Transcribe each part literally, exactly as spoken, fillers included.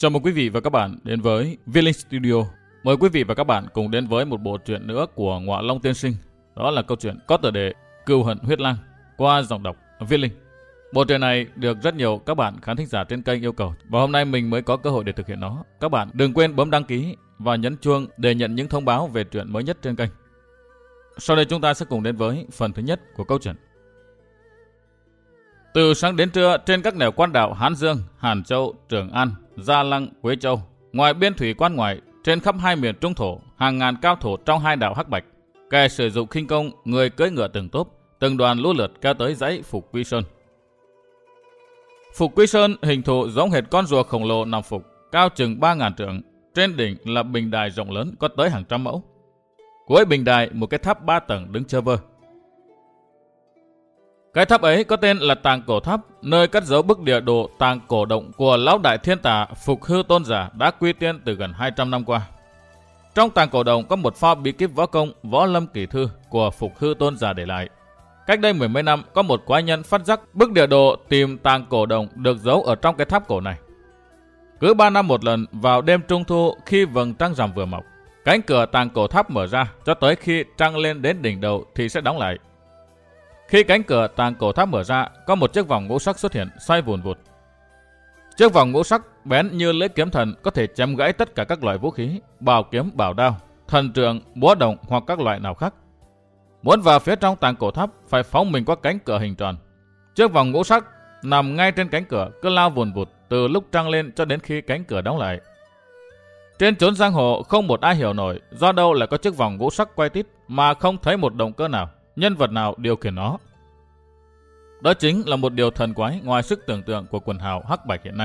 Chào mừng quý vị và các bạn đến với Viết Linh Studio. Mời quý vị và các bạn cùng đến với một bộ truyện nữa của Ngọa Long Tiên Sinh. Đó là câu chuyện có tựa đề Cừu Hận Huyết Lang qua giọng đọc Viết Linh. Bộ truyện này được rất nhiều các bạn khán thính giả trên kênh yêu cầu và hôm nay mình mới có cơ hội để thực hiện nó. Các bạn đừng quên bấm đăng ký và nhấn chuông để nhận những thông báo về truyện mới nhất trên kênh. Sau đây chúng ta sẽ cùng đến với phần thứ nhất của câu chuyện. Từ sáng đến trưa, trên các nẻo quan đảo Hán Dương, Hàn Châu, Trường An, Gia Lăng, Quế Châu, ngoài biên thủy quan ngoại, trên khắp hai miền Trung Thổ, hàng ngàn cao thủ trong hai đảo Hắc Bạch, kẻ sử dụng khinh công, người cưỡi ngựa từng tốp, từng đoàn lũ lượt kéo tới dãy Phục Quy Sơn. Phục Quy Sơn hình thù giống hệt con rùa khổng lồ nằm phục, cao chừng ba ngàn trượng, trên đỉnh là bình đài rộng lớn có tới hàng trăm mẫu. Cuối bình đài một cái tháp ba tầng đứng chơ vơ. Cái tháp ấy có tên là Tàng Cổ Tháp, nơi cất giấu bức địa đồ Tàng Cổ Động của lão đại thiên tà Phục Hư Tôn Giả đã quy tiên từ gần hai trăm năm qua. Trong Tàng Cổ Động có một pho bí kíp võ công Võ Lâm Kỳ Thư của Phục Hư Tôn Giả để lại. Cách đây mười mấy năm có một quái nhân phát giác bức địa đồ tìm Tàng Cổ Động được giấu ở trong cái tháp cổ này. Cứ ba năm một lần vào đêm trung thu khi vầng trăng rằm vừa mọc, cánh cửa Tàng Cổ Tháp mở ra cho tới khi trăng lên đến đỉnh đầu thì sẽ đóng lại. Khi cánh cửa Tàng Cổ Tháp mở ra, có một chiếc vòng ngũ sắc xuất hiện xoay vùn vụt. Chiếc vòng ngũ sắc bén như lưỡi kiếm thần, có thể chém gãy tất cả các loại vũ khí, bảo kiếm, bảo đao, thần trượng, búa đồng hoặc các loại nào khác. Muốn vào phía trong Tàng Cổ Tháp phải phóng mình qua cánh cửa hình tròn. Chiếc vòng ngũ sắc nằm ngay trên cánh cửa, cứ lao vùn vụt từ lúc trăng lên cho đến khi cánh cửa đóng lại. Trên chốn giang hồ không một ai hiểu nổi do đâu lại có chiếc vòng ngũ sắc quay tít mà không thấy một động cơ nào, nhân vật nào điều khiển nó. Đó chính là một điều thần quái ngoài sức tưởng tượng của quần hào Hắc Bạch hiện nay.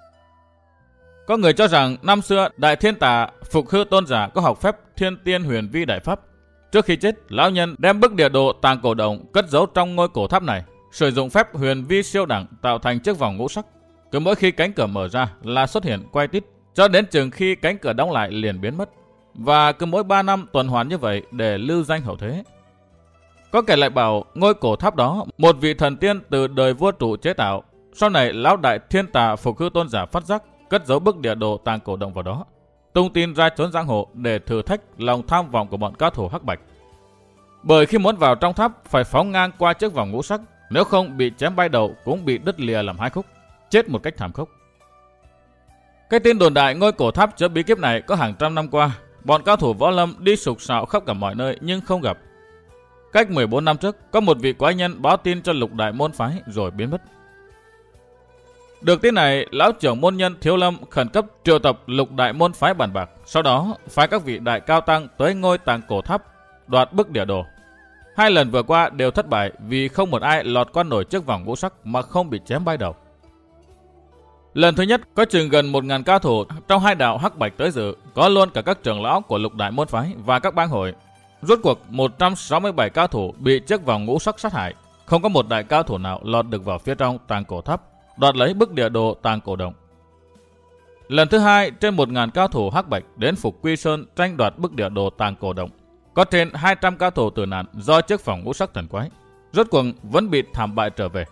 Có người cho rằng năm xưa đại thiên tà Phục Hư Tôn Giả có học phép Thiên Tiên Huyền Vi Đại Pháp. Trước khi chết, lão nhân đem bức địa đồ Tàng Cổ Động cất giấu trong ngôi cổ tháp này, sử dụng phép Huyền Vi siêu đẳng tạo thành chiếc vòng ngũ sắc. Cứ mỗi khi cánh cửa mở ra là xuất hiện quay tít, cho đến chừng khi cánh cửa đóng lại liền biến mất. Và cứ mỗi ba năm tuần hoàn như vậy để lưu danh hậu thế. Có kẻ lại bảo ngôi cổ tháp đó một vị thần tiên từ đời vua trụ chế tạo. Sau này lão đại thiên tà Phục Hư Tôn Giả phát giác cất giấu bức địa đồ Tàng Cổ Động vào đó, tung tin ra chốn giang hồ để thử thách lòng tham vọng của bọn cao thủ Hắc Bạch. Bởi khi muốn vào trong tháp phải phóng ngang qua chiếc vòng ngũ sắc, nếu không bị chém bay đầu cũng bị đứt lìa làm hai khúc, chết một cách thảm khốc. Cái tin đồn đại ngôi cổ tháp chứa bí kíp này có hàng trăm năm qua, bọn cao thủ võ lâm đi sục sạo khắp cả mọi nơi nhưng không gặp. Cách mười bốn năm trước, có một vị quái nhân báo tin cho lục đại môn phái rồi biến mất. Được tin này, lão trưởng môn nhân Thiếu Lâm khẩn cấp triệu tập lục đại môn phái bàn bạc, sau đó phái các vị đại cao tăng tới ngôi Tàng Cổ Tháp đoạt bức địa đồ. Hai lần vừa qua đều thất bại vì không một ai lọt qua nổi chiếc vòng ngũ sắc mà không bị chém bay đầu. Lần thứ nhất có chừng gần một nghìn cao thủ trong hai đạo Hắc Bạch tới dự, có luôn cả các trưởng lão của lục đại môn phái và các bang hội. Rốt cuộc một trăm sáu mươi bảy cao thủ bị chiếc vòng ngũ sắc sát hại, không có một đại cao thủ nào lọt được vào phía trong Tàng Cổ Tháp đoạt lấy bức địa đồ Tàng Cổ Động. Lần thứ hai, trên một nghìn cao thủ Hắc Bạch đến Phục Quy Sơn tranh đoạt bức địa đồ Tàng Cổ Động, có trên hai trăm cao thủ tử nạn do chiếc vòng ngũ sắc thần quái, rốt cuộc vẫn bị thảm bại trở về.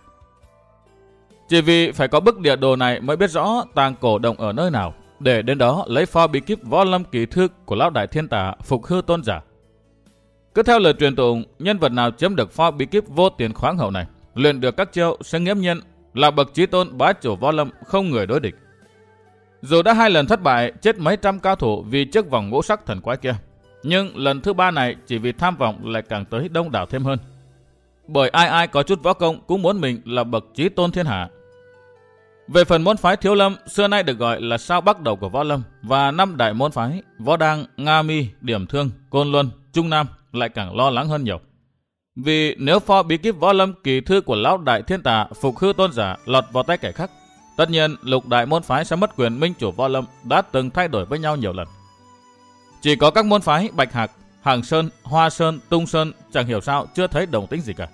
Chỉ vì phải có bức địa đồ này mới biết rõ Tàng Cổ Động ở nơi nào, để đến đó lấy pho bí kíp Võ Lâm Kỳ Thư của lão đại thiên tà Phục Hư Tôn Giả. Cứ theo lời truyền tụng, nhân vật nào chiếm được pho bí kíp vô tiền khoáng hậu này, luyện được các chiêu sẽ nghiễm nhiên là bậc chí tôn bá chủ võ lâm, không người đối địch. Dù đã hai lần thất bại, chết mấy trăm cao thủ vì chiếc vòng ngũ sắc thần quái kia, nhưng lần thứ ba này chỉ vì tham vọng lại càng tới đông đảo thêm hơn. Bởi ai ai có chút võ công cũng muốn mình là bậc chí tôn thiên hạ. Về phần môn phái Thiếu Lâm, xưa nay được gọi là sao bắc đầu của võ lâm, và năm đại môn phái Võ Đang, Nga Mi, Điểm Thương, Côn Luân, Trung Nam lại càng lo lắng hơn nhiều. Vì nếu pho bí kíp Võ Lâm Kỳ Thư của lão đại thiên tà Phục Hư Tôn Giả lọt vào tay kẻ khác, tất nhiên lục đại môn phái sẽ mất quyền minh chủ võ lâm đã từng thay đổi với nhau nhiều lần. Chỉ có các môn phái Bạch Hạc, Hàng Sơn, Hoa Sơn, Tung Sơn chẳng hiểu sao chưa thấy đồng tính gì cả.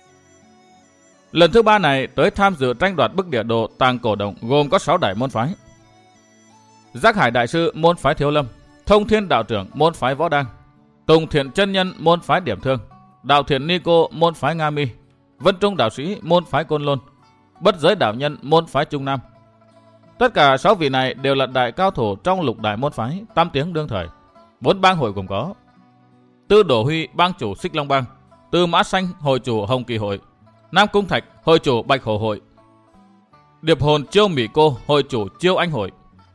Lần thứ ba này tới tham dự tranh đoạt bức địa đồ Tàng Cổ Động gồm có sáu đại môn phái: Giác Hải Đại Sư môn phái Thiếu Lâm, Thông Thiên Đạo Trưởng môn phái Võ Đang, Tùng Thiện Chân Nhân môn phái Điểm Thương, Đạo Thiện Ni Cô môn phái Nga Mi, Vân Trung Đạo Sĩ môn phái Côn Lôn, Bất Giới Đạo Nhân môn phái Trung Nam. Tất cả sáu vị này đều là đại cao thủ trong lục đại môn phái, tam tiếng đương thời. Bốn bang hội gồm có Tư Đổ Huy, bang chủ Xích Long Bang; Tư Mã Xanh, hội chủ Hồng Kỳ Hội; Nam Cung Thạch, hội chủ Bạch Hổ Hội; Điệp Hồn Chiêu Mỹ Cô, hội chủ Chiêu Anh Hội.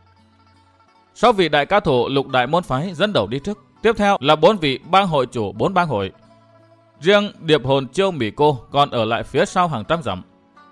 Sáu vị đại cao thủ lục đại môn phái dẫn đầu đi trước. Tiếp theo là bốn vị bang hội chủ bốn bang hội. Riêng Điệp Hồn Chiêu Mỹ Cô còn ở lại phía sau hàng trăm dặm.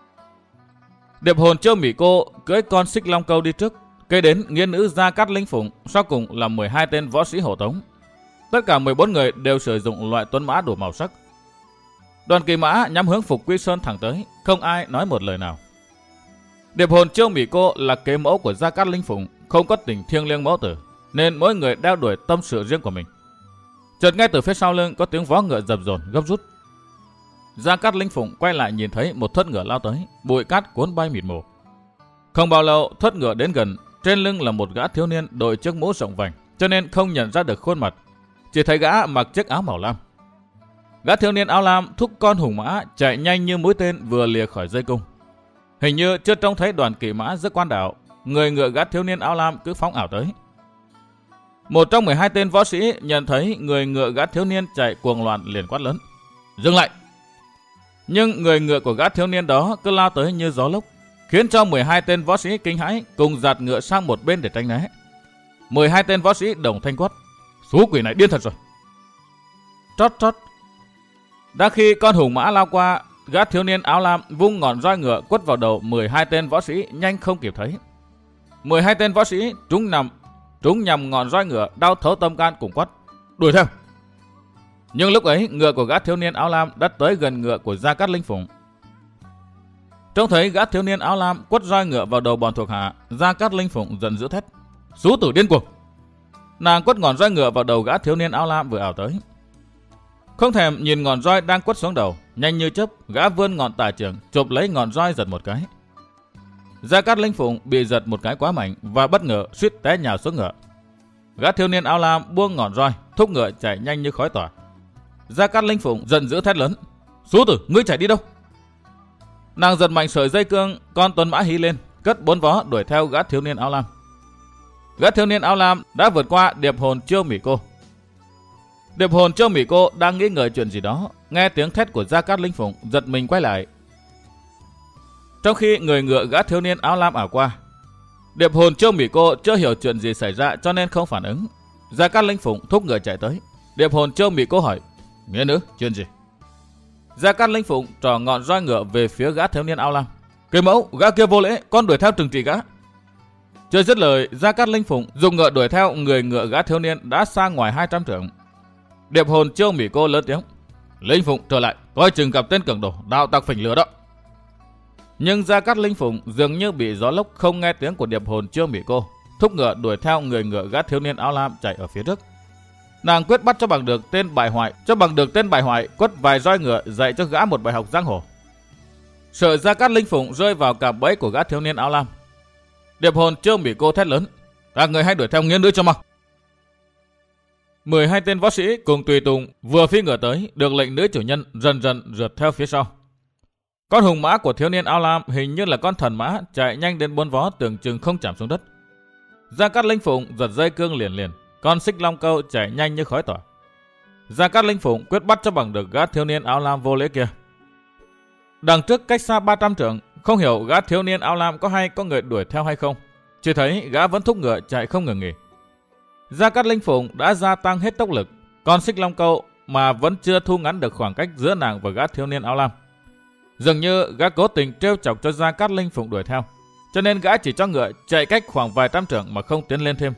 Điệp Hồn Chiêu Mỹ Cô cưỡi con Xích Long Câu đi trước, kế đến nghiên nữ Gia Cát Linh Phụng, sau cùng là mười hai tên võ sĩ hộ tống. Tất cả mười bốn người đều sử dụng loại tuấn mã đủ màu sắc. Đoàn kỳ mã nhắm hướng Phục Quy Sơn thẳng tới, không ai nói một lời nào. Điệp Hồn Chiêu Mỹ Cô là kế mẫu của Gia Cát Linh Phụng, không có tình thiêng liêng mẫu tử, nên mỗi người đeo đuổi tâm sự riêng của mình. Chợt nghe từ phía sau lưng có tiếng vó ngựa dập dồn gấp rút. Gia Cát Linh Phụng quay lại nhìn thấy một thất ngựa lao tới, bụi cát cuốn bay mịt mù. Không bao lâu thất ngựa đến gần, trên lưng là một gã thiếu niên đội chiếc mũ rộng vành, cho nên không nhận ra được khuôn mặt, chỉ thấy gã mặc chiếc áo màu lam. Gã thiếu niên áo lam thúc con hùng mã chạy nhanh như mũi tên vừa lìa khỏi dây cung. Hình như chưa trông thấy đoàn kỵ mã rất quan đạo, người ngựa gã thiếu niên áo lam cứ phóng ảo tới. Một trong mười hai tên võ sĩ nhận thấy người ngựa gã thiếu niên chạy cuồng loạn liền quát lớn: "Dừng lại!" Nhưng người ngựa của gã thiếu niên đó cứ lao tới như gió lốc, khiến cho mười hai tên võ sĩ kinh hãi cùng giạt ngựa sang một bên để tránh né. mười hai tên võ sĩ đồng thanh quát: "Số quỷ này điên thật rồi!" Trót trót. Đã khi con hùng mã lao qua, gã thiếu niên áo lam vung ngọn roi ngựa quất vào đầu mười hai tên võ sĩ nhanh không kịp thấy. mười hai tên võ sĩ trúng nằm trúng nhằm ngọn roi ngựa đau thấu tâm can cùng quát: "Đuổi theo!" Nhưng lúc ấy ngựa của gã thiếu niên áo lam đã tới gần ngựa của Gia Cát Linh Phụng. Trông thấy gã thiếu niên áo lam quất roi ngựa vào đầu bọn thuộc hạ, Gia Cát Linh Phụng giận dữ thét: "Sú tử điên cuồng!" Nàng quất ngọn roi ngựa vào đầu gã thiếu niên áo lam vừa ảo tới. Không thèm nhìn ngọn roi đang quất xuống đầu, nhanh như chớp gã vươn ngọn tà chưởng chộp lấy ngọn roi giật một cái. Gia Cát Linh Phụng bị giật một cái quá mạnh và bất ngờ suýt té nhào xuống ngựa. Gã thiếu niên áo lam buông ngọn roi, thúc ngựa chạy nhanh như khói tỏa. Gia Cát Linh Phụng giận dữ thét lớn: "Sú tử, ngươi chạy đi đâu?" Nàng giật mạnh sợi dây cương, con tuấn mã hí lên, cất bốn vó đuổi theo gã thiếu niên áo lam. Gã thiếu niên áo lam đã vượt qua Điệp Hồn Chiêu Mỹ Cô. Điệp Hồn Chiêu Mỹ Cô đang nghĩ ngợi chuyện gì đó, nghe tiếng thét của Gia Cát Linh Phụng giật mình quay lại. Trong khi người ngựa gã thiếu niên áo lam ảo qua, Điệp Hồn Chiêu Mỹ Cô chưa hiểu chuyện gì xảy ra cho nên không phản ứng. Gia Cát Linh Phụng thúc ngựa chạy tới. Điệp Hồn Chiêu Mỹ Cô hỏi: "Nghĩa nữ, chuyện gì?" Gia Cát Linh Phụng trỏ ngọn roi ngựa về phía gã thiếu niên áo lam: "Cây mẫu, gã kia vô lễ, con đuổi theo trừng trị gã." Chưa dứt lời, Gia Cát Linh Phụng dùng ngựa đuổi theo người ngựa gã thiếu niên đã xa ngoài hai trăm trượng. Điệp Hồn Chiêu Mỹ Cô lớn tiếng: "Linh Phụng trở lại, coi chừng gặp tên cường đồ đạo tặc phỉnh lửa đó." Nhưng Gia Cát Linh Phụng dường như bị gió lốc không nghe tiếng của Điệp Hồn Chiêu Mỹ Cô, thúc ngựa đuổi theo người ngựa gã thiếu niên áo lam chạy ở phía trước. Nàng quyết bắt cho bằng được tên bại hoại, cho bằng được tên bại hoại quất vài roi ngựa dạy cho gã một bài học giang hồ. Sợ Gia Cát Linh Phụng rơi vào cạm bẫy của gã thiếu niên áo lam, Điệp Hồn Chiêu Mỹ Cô thét lớn: "Các người hãy đuổi theo nghiến nữ cho mau!" mười hai tên võ sĩ cùng tùy tùng vừa phi ngựa tới, được lệnh nữ chủ nhân dần dần rượt theo phía sau. Con hùng mã của thiếu niên áo lam hình như là con thần mã chạy nhanh đến bốn vó, tưởng chừng không chạm xuống đất. Gia Cát Linh Phụng giật dây cương liền liền, con Xích Long Câu chạy nhanh như khói tỏa. Gia Cát Linh Phụng quyết bắt cho bằng được gã thiếu niên áo lam vô lễ kia. Đằng trước cách xa ba trăm trượng, không hiểu gã thiếu niên áo lam có hay có người đuổi theo hay không, chỉ thấy gã vẫn thúc ngựa chạy không ngừng nghỉ. Gia Cát Linh Phụng đã gia tăng hết tốc lực, con Xích Long Câu mà vẫn chưa thu ngắn được khoảng cách giữa nàng và gã thiếu niên áo lam. Dường như gã cố tình trêu chọc cho Gia Cát Linh Phụng đuổi theo, cho nên gã chỉ cho ngựa chạy cách khoảng vài trăm trượng mà không tiến lên thêm.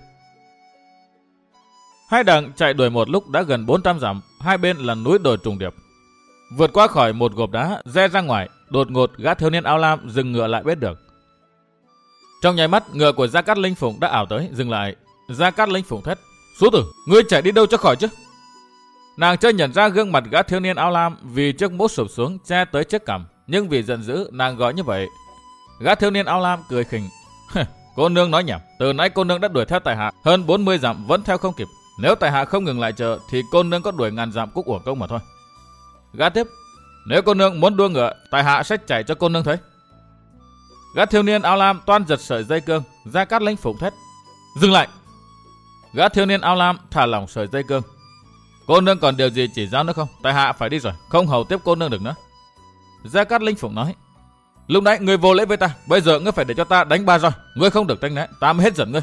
Hai đằng chạy đuổi một lúc đã gần bốn trăm dặm, hai bên là núi đồi trùng điệp. Vượt qua khỏi một gộp đá, rẽ ra ngoài, đột ngột gã thiếu niên áo lam dừng ngựa lại bên đường. Trong nháy mắt, ngựa của Gia Cát Linh Phụng đã ảo tới, dừng lại. Gia Cát Linh Phụng thét: "Sú tử, ngươi chạy đi đâu cho khỏi chứ?" Nàng chưa nhận ra gương mặt gã thiếu niên áo lam vì chiếc mũ sụp xuống che tới chiếc cằm, nhưng vì giận dữ nàng gọi như vậy. Gã thiếu niên áo lam cười khỉnh: "Cô nương nói nhảm, từ nãy cô nương đã đuổi theo tại hạ hơn bốn mươi dặm vẫn theo không kịp. Nếu tại hạ không ngừng lại chờ thì cô nương có đuổi ngàn dặm cũng uổng công mà thôi." Gã tiếp: "Nếu cô nương muốn đua ngựa, tại hạ sẽ chạy cho cô nương thấy." Gã thiếu niên áo lam toan giật sợi dây cương. Gia Cát Linh Phụng thét: Dừng lại! Gã thiếu niên áo lam thả lỏng sợi dây cương. Cô nương còn điều gì chỉ giáo nữa không? Tại hạ phải đi rồi, không hầu tiếp cô nương được nữa. Gia Cát Linh Phụng nói: Lúc nãy ngươi vô lễ với ta, bây giờ ngươi phải để cho ta đánh ba roi. Ngươi không được tránh né, ta mới hết giận ngươi.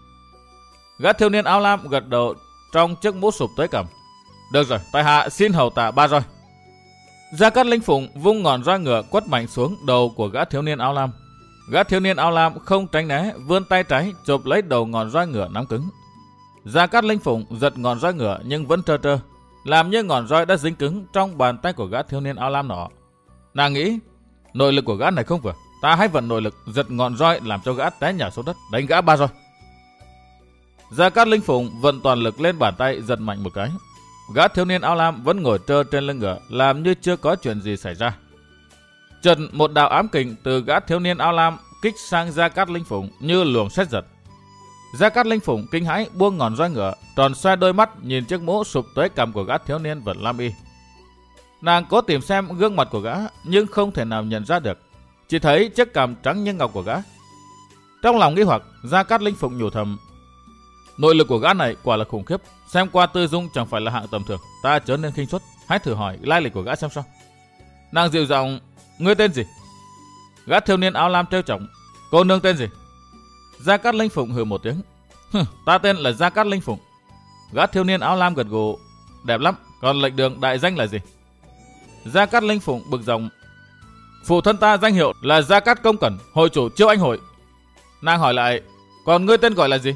Gã thiếu niên áo lam gật đầu trong chiếc mũ sụp tới cằm. Được rồi, tại hạ xin hầu tạ ba roi. Gia Cát Linh Phụng vung ngọn roi ngựa quất mạnh xuống đầu của gã thiếu niên áo lam. Gã thiếu niên áo lam không tránh né, vươn tay trái chộp lấy đầu ngọn roi ngựa nắm cứng. Gia Cát Linh Phụng giật ngọn roi ngựa nhưng vẫn trơ trơ, làm như ngọn roi đã dính cứng trong bàn tay của gã thiếu niên áo lam nọ. Nàng nghĩ nội lực của gã này không vừa, ta hãy vận nội lực giật ngọn roi làm cho gã té nhào xuống đất, đánh gã ba roi. Gia Cát Linh Phụng vận toàn lực lên bàn tay giật mạnh một cái. Gã thiếu niên áo lam vẫn ngồi trơ trên lưng ngựa, làm như chưa có chuyện gì xảy ra. Chợt một đạo ám kình từ gã thiếu niên áo lam kích sang Gia Cát Linh Phụng như luồng sét giật. Gia Cát Linh Phụng kinh hãi buông ngọn roi ngựa, tròn xoe đôi mắt nhìn chiếc mũ sụp tới cằm của gã thiếu niên vận lam y. Nàng cố tìm xem gương mặt của gã nhưng không thể nào nhận ra được, chỉ thấy chiếc cằm trắng như ngọc của gã. Trong lòng nghi hoặc, Gia Cát Linh Phụng nhủ thầm: Nội lực của gã này quả là khủng khiếp, xem qua tư dung chẳng phải là hạng tầm thường, ta chớ nên khinh suất, hãy thử hỏi lai lịch của gã xem sao. Nàng dịu giọng: Ngươi tên gì? Gã thiếu niên áo lam trêu chọc: Cô nương tên gì? Gia Cát Linh Phụng hừ một tiếng: Ta tên là Gia Cát Linh Phụng. Gã thiếu niên áo lam gật gù: Đẹp lắm, còn lệnh đường đại danh là gì? Gia Cát Linh Phụng bực dòng: Phụ thân ta danh hiệu là Gia Cát Công Cẩn, hội chủ Chiêu Anh Hội. Nàng hỏi lại: Còn ngươi tên gọi là gì?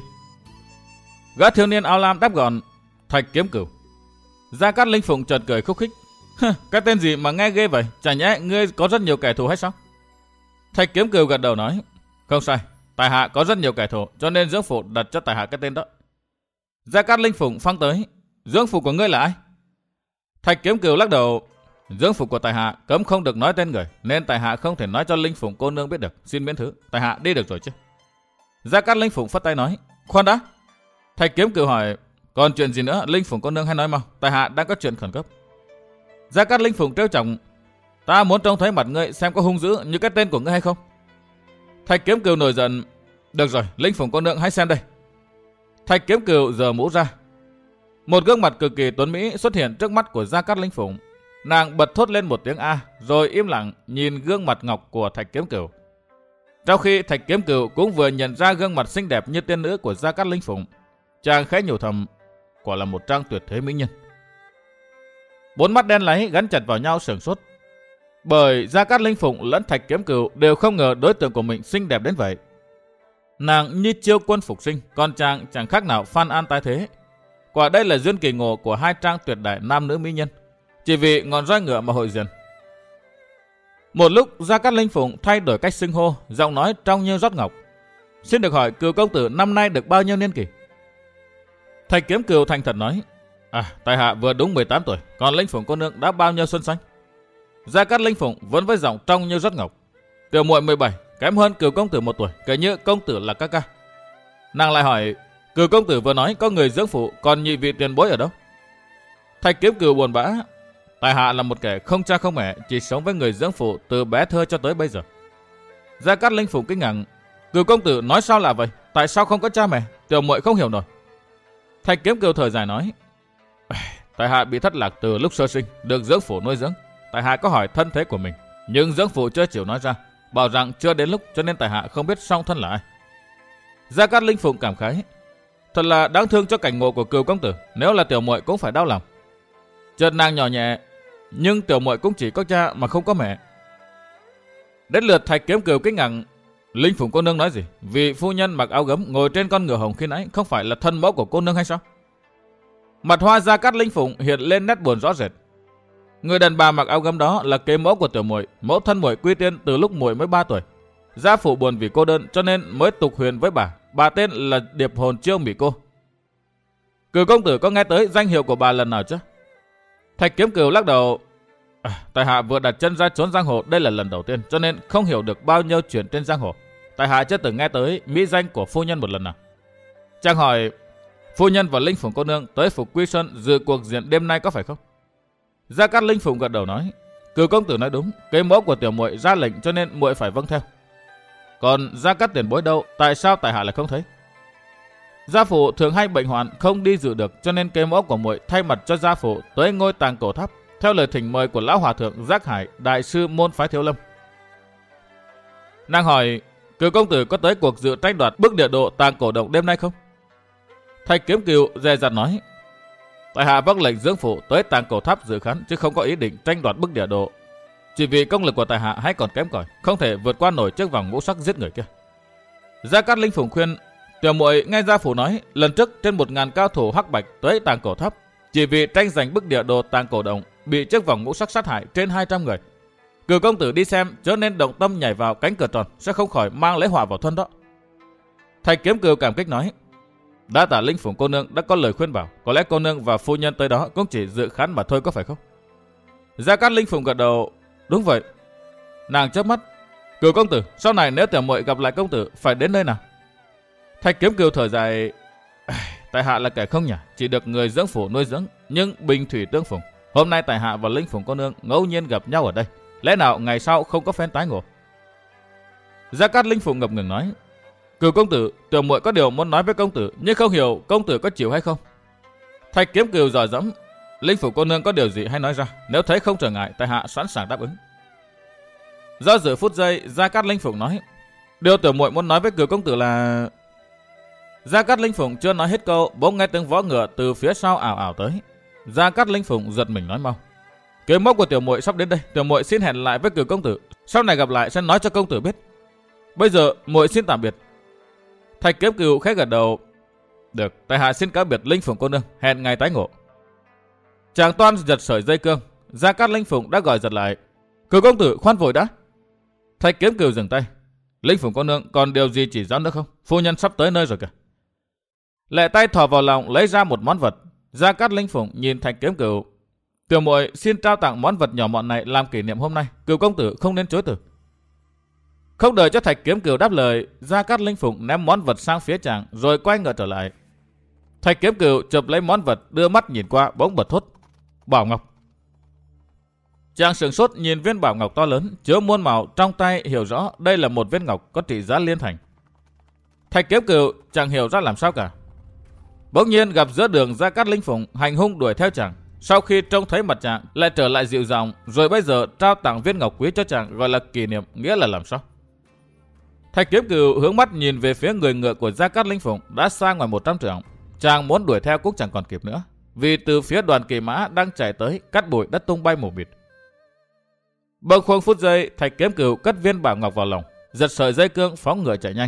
Gã thiếu niên áo lam đáp gọn: Thạch Kiếm Cửu. Gia Cát Linh Phụng chợt cười khúc khích: Cái tên gì mà nghe ghê vậy, chả nhẽ ngươi có rất nhiều kẻ thù hay sao? Thạch Kiếm Cửu gật đầu nói: Không sai, tại hạ có rất nhiều kẻ thù, cho nên dưỡng phụ đặt cho tại hạ cái tên đó. Gia Cát Linh Phụng phang tới: Dưỡng phụ của ngươi là ai? Thạch Kiếm Cửu lắc đầu: Dưỡng phụ của tại hạ cấm không được nói tên người, nên tại hạ không thể nói cho Linh Phụng cô nương biết được, xin miễn thứ, tại hạ đi được rồi chứ. Gia Cát Linh Phụng phất tay nói: Khoan đã. Thạch Kiếm Cửu hỏi: Còn chuyện gì nữa, Linh Phụng cô nương hãy nói mau, tại hạ đang có chuyện khẩn cấp. Gia Cát Linh Phụng trêu chọc: Ta muốn trông thấy mặt ngươi xem có hung dữ như cái tên của ngươi hay không. Thạch Kiếm Cửu nổi giận: Được rồi, Linh Phụng cô nương hãy xem đây. Thạch Kiếm Cửu giở mũ ra. Một gương mặt cực kỳ tuấn mỹ xuất hiện trước mắt của Gia Cát Linh Phụng. Nàng bật thốt lên một tiếng a, rồi im lặng nhìn gương mặt ngọc của Thạch Kiếm Cửu. Trong khi Thạch Kiếm Cửu cũng vừa nhận ra gương mặt xinh đẹp như tiên nữ của Gia Cát Linh Phụng, chàng khẽ nhủ thầm: Quả là một trang tuyệt thế mỹ nhân. Bốn mắt đen láy gắn chặt vào nhau sửng sốt, bởi Gia Cát Linh Phụng lẫn Thạch Kiếm Cửu đều không ngờ đối tượng của mình xinh đẹp đến vậy. Nàng như chiêu quân phục sinh, còn chàng chẳng khác nào Phan An tái thế. Quả đây là duyên kỳ ngộ của hai trang tuyệt đại nam nữ mỹ nhân, chỉ vì ngọn roi ngựa mà hội duyên. Một lúc Gia Cát Linh Phụng thay đổi cách xưng hô, giọng nói trong như rót ngọc: Xin được hỏi Cửu công tử năm nay được bao nhiêu niên kỷ? Thạch Kiếm Cửu thành thật nói: À, tại hạ vừa đúng mười tám tuổi, còn Linh Phụng cô nương đã bao nhiêu xuân xanh? Gia Cát Linh Phụng vẫn với giọng trong như rót ngọc: Tiểu muội mười bảy, kém hơn Cửu công tử một tuổi, kể như công tử là ca ca. Nàng lại hỏi: Cửu công tử vừa nói có người dưỡng phụ, còn nhị vị tiền bối ở đâu? Thạch Kiếm Cửu buồn bã: Tại hạ là một kẻ không cha không mẹ, chỉ sống với người dưỡng phụ từ bé thơ cho tới bây giờ. Gia Cát Linh Phụng kinh ngạc: Cửu công tử nói sao là vậy? Tại sao không có cha mẹ? Tiểu muội không hiểu nổi. Thạch Kiếm Cửu thở dài nói: Tại hạ bị thất lạc từ lúc sơ sinh, được dưỡng phụ nuôi dưỡng. Tại hạ có hỏi thân thế của mình, nhưng dưỡng phụ chưa chịu nói ra, bảo rằng chưa đến lúc, cho nên tại hạ không biết song thân là ai. Gia Cát Linh Phụng cảm khái: Thật là đáng thương cho cảnh ngộ của Cửu công tử, nếu là tiểu muội cũng phải đau lòng. Chợt nàng nhỏ nhẹ: Nhưng tiểu muội cũng chỉ có cha mà không có mẹ. Đến lượt Thạch Kiếm Cửu kinh ngạc: Linh Phụng cô nương nói gì? Vị phu nhân mặc áo gấm ngồi trên con ngựa hồng khi nãy không phải là thân mẫu của cô nương hay sao? Mặt hoa Gia Cát Linh Phụng hiện lên nét buồn rõ rệt. Người đàn bà mặc áo gấm đó là kế mẫu của tiểu muội, mẫu thân muội quy tiên từ lúc muội mới ba tuổi. Gia phụ buồn vì cô đơn cho nên mới tục huyền với bà. Bà tên là Điệp Hồn Chiêu Mỹ Cô. Cửu công tử có nghe tới danh hiệu của bà lần nào chứ? Thạch Kiếm Cửu lắc đầu: à, tại hạ vừa đặt chân ra chốn giang hồ, đây là lần đầu tiên, cho nên không hiểu được bao nhiêu chuyện trên giang hồ. Tại hạ chưa từng nghe tới mỹ danh của phu nhân một lần nào. Chàng hỏi: Phu nhân và Linh Phụng cô nương tới Phục Quy Xuân dự cuộc diện đêm nay có phải không? Gia Cát Linh Phụng gật đầu nói: Cửu công tử nói đúng, cái mẫu của tiểu muội ra lệnh cho nên muội phải vâng theo. Còn Gia Cát tiền bối đâu, tại sao tại hạ lại không thấy? Gia phụ thường hay bệnh hoạn không đi dự được, cho nên kế mẫu của muội thay mặt cho gia phụ tới ngôi Tàng Cổ Tháp theo lời thỉnh mời của lão hòa thượng Giác Hải, đại sư môn phái Thiếu Lâm. Nàng hỏi, Cửu công tử có tới cuộc dự tranh đoạt bức địa độ Tàng Cổ Động đêm nay không? Thạch Kiếm Cửu dè dặt nói, tại hạ vâng lệnh dưỡng phụ tới Tàng Cổ Tháp dự khán, chứ không có ý định tranh đoạt bức địa độ. Chỉ vì công lực của tại hạ hay còn kém cỏi, không thể vượt qua nổi chiếc vòng ngũ sắc giết người kia. Gia Cát Linh Phụng khuyên, tiểu muội nghe gia phụ nói, lần trước trên một ngàn cao thủ hắc bạch tới Tàng Cổ Tháp, chỉ vì tranh giành bức địa đồ Tàng Cổ Động bị chiếc vòng ngũ sắc sát hại trên hai trăm người. Cửu công tử đi xem, chớ nên động tâm nhảy vào cánh cửa tròn, sẽ không khỏi mang lấy họa vào thân đó. Thạch Kiếm Cửu cảm kích nói, đa tạ Linh Phụng cô nương đã có lời khuyên bảo, có lẽ cô nương và phu nhân tới đó cũng chỉ dự khán mà thôi, có phải không? Gia Cát Linh Phụng gật đầu, đúng vậy. Nàng chớp mắt, Cửu công tử, sau này nếu tiểu muội gặp lại công tử phải đến nơi nào? Thạch Kiếm Cửu thở dài, tại hạ là kẻ không nhà, chỉ được người dưỡng phủ nuôi dưỡng, nhưng bình thủy tương phùng. Hôm nay tại hạ và Linh Phụng cô nương ngẫu nhiên gặp nhau ở đây, lẽ nào ngày sau không có phen tái ngộ? Gia Cát Linh Phụng ngập ngừng nói, Cửu công tử, tiểu muội có điều muốn nói với công tử, nhưng không hiểu công tử có chịu hay không? Thạch Kiếm Cửu dò dẫm, Linh Phụng cô nương có điều gì hãy nói ra, nếu thấy không trở ngại, tại hạ sẵn sàng đáp ứng. Do dự phút giây, Gia Cát Linh Phụng nói, điều tiểu muội muốn nói với Cửu công tử là... Gia Cát Linh Phụng chưa nói hết câu, bỗng nghe tiếng vó ngựa từ phía sau ảo ảo tới. Gia Cát Linh Phụng giật mình nói mau, kế mốc của tiểu muội sắp đến đây, tiểu muội xin hẹn lại với Cửu công tử, sau này gặp lại sẽ nói cho công tử biết. Bây giờ muội xin tạm biệt. Thạch Kiếm Cửu khẽ gật đầu, được, tại hạ xin cáo biệt Linh Phụng cô nương, hẹn ngày tái ngộ. Chàng toan giật sợi dây cương, Gia Cát Linh Phụng đã gọi giật lại, Cửu công tử khoan vội đã. Thạch Kiếm Cửu dừng tay, Linh Phụng cô nương còn điều gì chỉ rõ nữa không? Phu nhân sắp tới nơi rồi kìa. Lẹ tay thò vào lòng lấy ra một món vật. Gia Cát Linh Phụng nhìn Thạch Kiếm Cửu, tiểu muội xin trao tặng món vật nhỏ mọn này làm kỷ niệm hôm nay, Cửu công tử không nên chối từ. Không đợi cho Thạch Kiếm Cửu đáp lời, Gia Cát Linh Phụng ném món vật sang phía chàng rồi quay ngựa trở lại. Thạch Kiếm Cửu chụp lấy món vật, đưa mắt nhìn qua, bỗng bật thốt, bảo ngọc. Chàng sửng sốt nhìn viên bảo ngọc to lớn chứa muôn màu trong tay, hiểu rõ đây là một viên ngọc có trị giá liên thành. Thạch Kiếm Cửu chẳng hiểu ra làm sao cả. Bỗng nhiên gặp giữa đường Gia Cát Linh Phụng hành hung đuổi theo chàng, sau khi trông thấy mặt chàng lại trở lại dịu dàng, rồi bây giờ trao tặng viên ngọc quý cho chàng gọi là kỷ niệm, nghĩa là làm sao? Thạch Kiếm Cửu hướng mắt nhìn về phía người ngựa của Gia Cát Linh Phụng đã xa ngoài một trăm trượng. Chàng muốn đuổi theo cũng chẳng còn kịp nữa, vì từ phía đoàn kỳ mã đang chạy tới, cát bụi đất tung bay mù mịt. Bâng khuâng phút giây, Thạch Kiếm Cửu cất viên bảo ngọc vào lòng, giật sợi dây cương phóng ngựa chạy nhanh.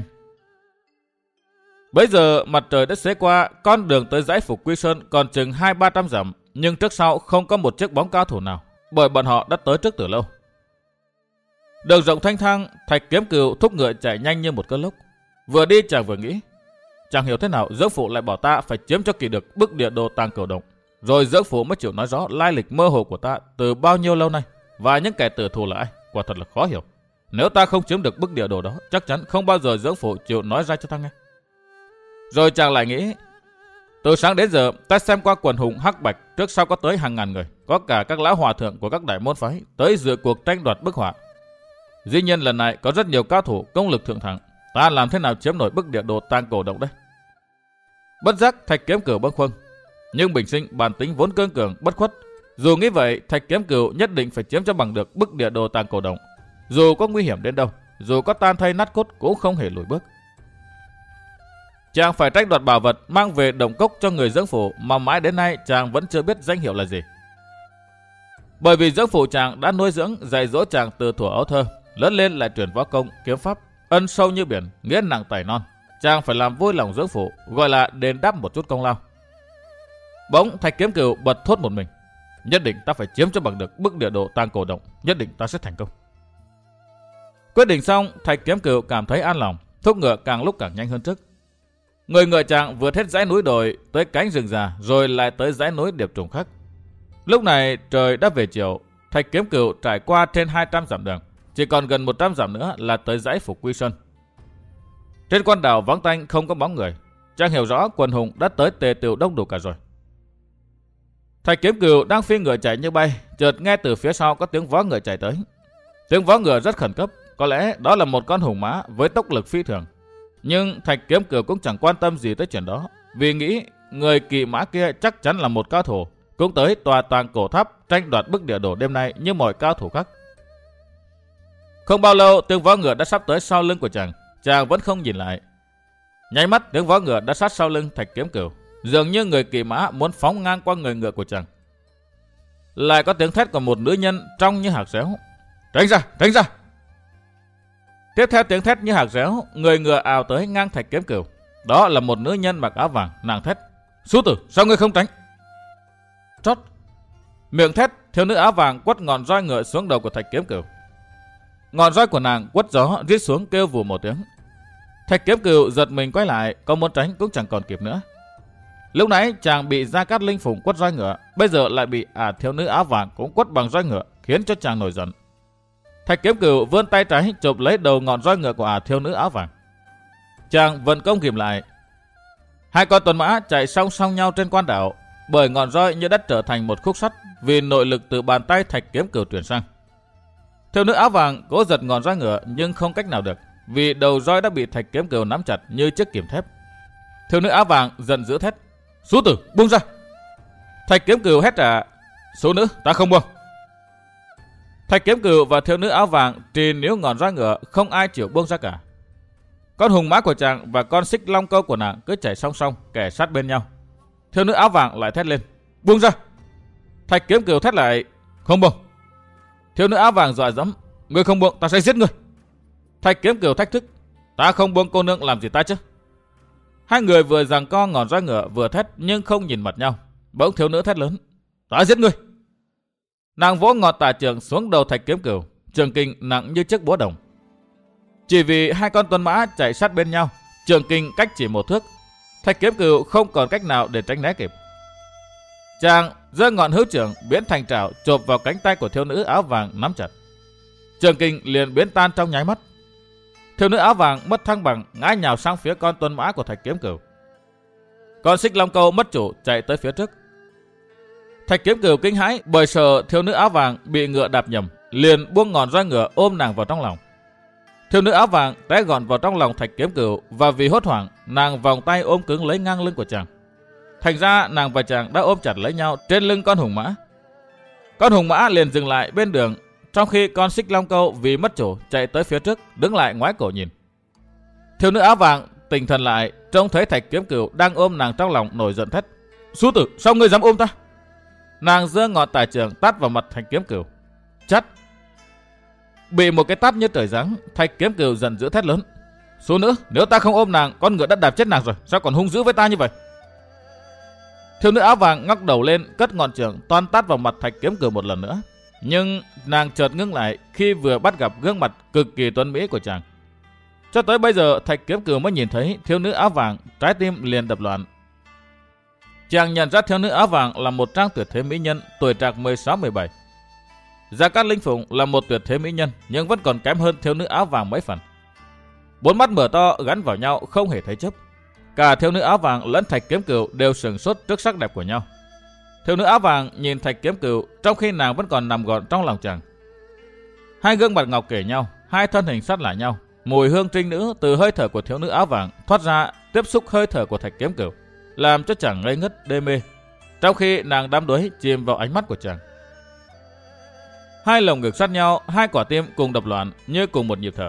Bấy giờ mặt trời đã xế qua, con đường tới dãy Phục Quy Sơn còn chừng hai ba trăm dặm, nhưng trước sau không có một chiếc bóng cao thủ nào, bởi bọn họ đã tới trước từ lâu. Đường rộng thanh thang, Thạch Kiếm Cửu thúc ngựa chạy nhanh như một cơn lốc. Vừa đi chàng vừa nghĩ, chẳng hiểu thế nào dưỡng phụ lại bảo ta phải chiếm cho kỳ được bức địa đồ Tàng Cổ Động, rồi dưỡng phụ mới chịu nói rõ lai lịch mơ hồ của ta từ bao nhiêu lâu nay, và những kẻ tử thù là ai, quả thật là khó hiểu. Nếu ta không chiếm được bức địa đồ đó, chắc chắn không bao giờ dưỡng phụ chịu nói ra cho ta nghe. Rồi chàng lại nghĩ, từ sáng đến giờ ta xem qua quần hùng hắc bạch, trước sau có tới hàng ngàn người, có cả các lão hòa thượng của các đại môn phái tới dự cuộc tranh đoạt bức họa. Dĩ nhiên lần này có rất nhiều cao thủ công lực thượng thẳng, ta làm thế nào chiếm nổi bức địa đồ Tàng Cổ Động đây? Bất giác Thạch Kiếm Cửu bâng khuâng, nhưng bình sinh bản tính vốn cương cường bất khuất, dù nghĩ vậy Thạch Kiếm Cửu nhất định phải chiếm cho bằng được bức địa đồ Tàng Cổ Động, dù có nguy hiểm đến đâu, dù có tan thay nát cốt cũng không hề lùi bước. Chàng phải tranh đoạt bảo vật mang về Động Cốc cho người dưỡng phụ mà mãi đến nay chàng vẫn chưa biết danh hiệu là gì. Bởi vì dưỡng phụ chàng đã nuôi dưỡng dạy dỗ chàng từ thuở ấu thơ, lớn lên lại truyền võ công kiếm pháp, ân sâu như biển, nghĩa nặng tẩy non. Chàng phải làm vui lòng dưỡng phụ, gọi là đền đáp một chút công lao. Bỗng Thạch Kiếm Cửu bật thốt một mình, nhất định ta phải chiếm cho bằng được bức địa đồ Tàng Cổ Động, nhất định ta sẽ thành công. Quyết định xong, Thạch Kiếm Cửu cảm thấy an lòng, thúc ngựa càng lúc càng nhanh hơn trước. Người ngựa chàng vượt hết dãy núi đồi tới cánh rừng già, rồi lại tới dãy núi điệp trùng khác. Lúc này trời đã về chiều, Thạch Kiếm Cửu trải qua trên hai trăm dặm đường, chỉ còn gần một trăm dặm nữa là tới dãy Phục Quy Sơn. Trên quan đảo vắng tanh không có bóng người, chàng hiểu rõ quần hùng đã tới tề tựu đông đủ cả rồi. Thạch Kiếm Cửu đang phi ngựa chạy như bay, chợt nghe từ phía sau có tiếng vó ngựa chạy tới. Tiếng vó ngựa rất khẩn cấp, Có lẽ đó là một con hùng mã với tốc lực phi thường. Nhưng Thạch Kiếm Cửu cũng chẳng quan tâm gì tới chuyện đó, vì nghĩ người kỵ mã kia chắc chắn là một cao thủ, cũng tới tòa tàng cổ tháp tranh đoạt bức địa đồ đêm nay như mọi cao thủ khác. Không bao lâu, tiếng vó ngựa đã sắp tới sau lưng của chàng. Chàng vẫn không nhìn lại. Nháy mắt, tiếng vó ngựa đã sát sau lưng Thạch Kiếm Cửu, dường như người kỵ mã muốn phóng ngang qua người ngựa của chàng. Lại có tiếng thét của một nữ nhân trong như hạc réo: "Tránh ra, tránh ra!" Tiếp theo tiếng thét như hạc réo, người ngựa ào tới ngang Thạch Kiếm Cửu. Đó là một nữ nhân mặc áo vàng. Nàng thét: "Sú tử, sao ngươi không tránh?" Trót! Miệng thét, thiếu nữ áo vàng quất ngọn roi ngựa xuống đầu của Thạch Kiếm Cửu. Ngọn roi của nàng quất gió rít xuống kêu vù một tiếng. Thạch Kiếm Cửu giật mình quay lại, có muốn tránh cũng chẳng còn kịp nữa. Lúc nãy chàng bị Gia Cát Linh Phùng quất roi ngựa, bây giờ lại bị ả thiếu nữ áo vàng cũng quất bằng roi ngựa, khiến cho chàng nổi giận. Thạch Kiếm Cửu vươn tay trái chụp lấy đầu ngọn roi ngựa của ả thiếu nữ áo vàng. Chàng vận công kìm lại. Hai con tuần mã chạy song song nhau trên quan đảo, bởi ngọn roi như đã trở thành một khúc sắt vì nội lực từ bàn tay Thạch Kiếm Cửu truyền sang. Thiếu nữ áo vàng cố giật ngọn roi ngựa nhưng không cách nào được, vì đầu roi đã bị Thạch Kiếm Cửu nắm chặt như chiếc kìm thép. Thiếu nữ áo vàng giận dữ thét: "Sú tử, buông ra!" Thạch Kiếm Cửu hét trả: "Sú nữ, ta không buông." Thạch Kiếm Cửu và thiếu nữ áo vàng trì níu ngọn roi ngựa, không ai chịu buông ra cả. Con hùng mã của chàng và con xích long câu của nàng cứ chạy song song, kẻ sát bên nhau. Thiếu nữ áo vàng lại thét lên: "Buông ra!" Thạch Kiếm Cửu thét lại: "Không buông." Thiếu nữ áo vàng dọa dẫm: "Ngươi không buông, ta sẽ giết ngươi." Thạch Kiếm Cửu thách thức: "Ta không buông cô nương làm gì ta chứ?" Hai người vừa giằng co ngọn roi ngựa vừa thét nhưng không nhìn mặt nhau. Bỗng thiếu nữ thét lớn: "Ta giết ngươi!" Nàng vỗ ngọn tà trường xuống đầu Thạch Kiếm Cửu, trường kình nặng như chiếc búa đồng. Chỉ vì hai con tuần mã chạy sát bên nhau, trường kình cách chỉ một thước, Thạch Kiếm Cửu không còn cách nào để tránh né kịp. Chàng giơ ngọn hữu trưởng biến thành trảo chộp vào cánh tay của thiếu nữ áo vàng nắm chặt. Trường kình liền biến tan trong nháy mắt. Thiếu nữ áo vàng mất thăng bằng, ngã nhào sang phía con tuần mã của Thạch Kiếm Cửu. Con xích long câu mất chủ chạy tới phía trước. Thạch Kiếm Cửu kinh hãi bởi sợ thiếu nữ áo vàng bị ngựa đạp nhầm, liền buông ngọn roi ngựa ôm nàng vào trong lòng. Thiếu nữ áo vàng té gọn vào trong lòng Thạch Kiếm Cửu và vì hốt hoảng, nàng vòng tay ôm cứng lấy ngang lưng của chàng. Thành ra nàng và chàng đã ôm chặt lấy nhau trên lưng con hùng mã. Con hùng mã liền dừng lại bên đường, trong khi con xích long câu vì mất chủ chạy tới phía trước, đứng lại ngoái cổ nhìn. Thiếu nữ áo vàng tỉnh thần lại, trông thấy Thạch Kiếm Cửu đang ôm nàng trong lòng, nổi giận thét: "Sú tử, sao ngươi dám ôm ta?" Nàng giơ ngọn tà trường tát vào mặt Thạch Kiếm Cửu. Chát! Bị một cái tát như trời giáng, Thạch Kiếm Cửu giận dữ thét lớn: "Sú nữ, nếu ta không ôm nàng, con ngựa đã đạp chết nàng rồi, sao còn hung dữ với ta như vậy?" Thiếu nữ áo vàng ngóc đầu lên, cất ngọn trường toan tát vào mặt Thạch Kiếm Cửu một lần nữa. Nhưng nàng chợt ngưng lại khi vừa bắt gặp gương mặt cực kỳ tuấn mỹ của chàng. Cho tới bây giờ Thạch Kiếm Cửu mới nhìn thấy thiếu nữ áo vàng, trái tim liền đập loạn. Chàng nhận ra thiếu nữ áo vàng là một trang tuyệt thế mỹ nhân, tuổi trạc mười sáu mười bảy. Gia Cát Linh Phụng là một tuyệt thế mỹ nhân, nhưng vẫn còn kém hơn thiếu nữ áo vàng mấy phần. Bốn mắt mở to gắn vào nhau không hề thấy chớp. Cả thiếu nữ áo vàng lẫn Thạch Kiếm Cửu đều sửng sốt trước sắc đẹp của nhau. Thiếu nữ áo vàng nhìn Thạch Kiếm Cửu trong khi nàng vẫn còn nằm gọn trong lòng chàng. Hai gương mặt ngọc kể nhau, hai thân hình sát lại nhau. Mùi hương trinh nữ từ hơi thở của thiếu nữ áo vàng thoát ra tiếp xúc hơi thở của Thạch Kiếm Cửu, làm cho chàng ngây ngất đê mê, trong khi nàng đắm đuối chìm vào ánh mắt của chàng. Hai lồng ngực sát nhau, hai quả tim cùng đập loạn như cùng một nhịp thở.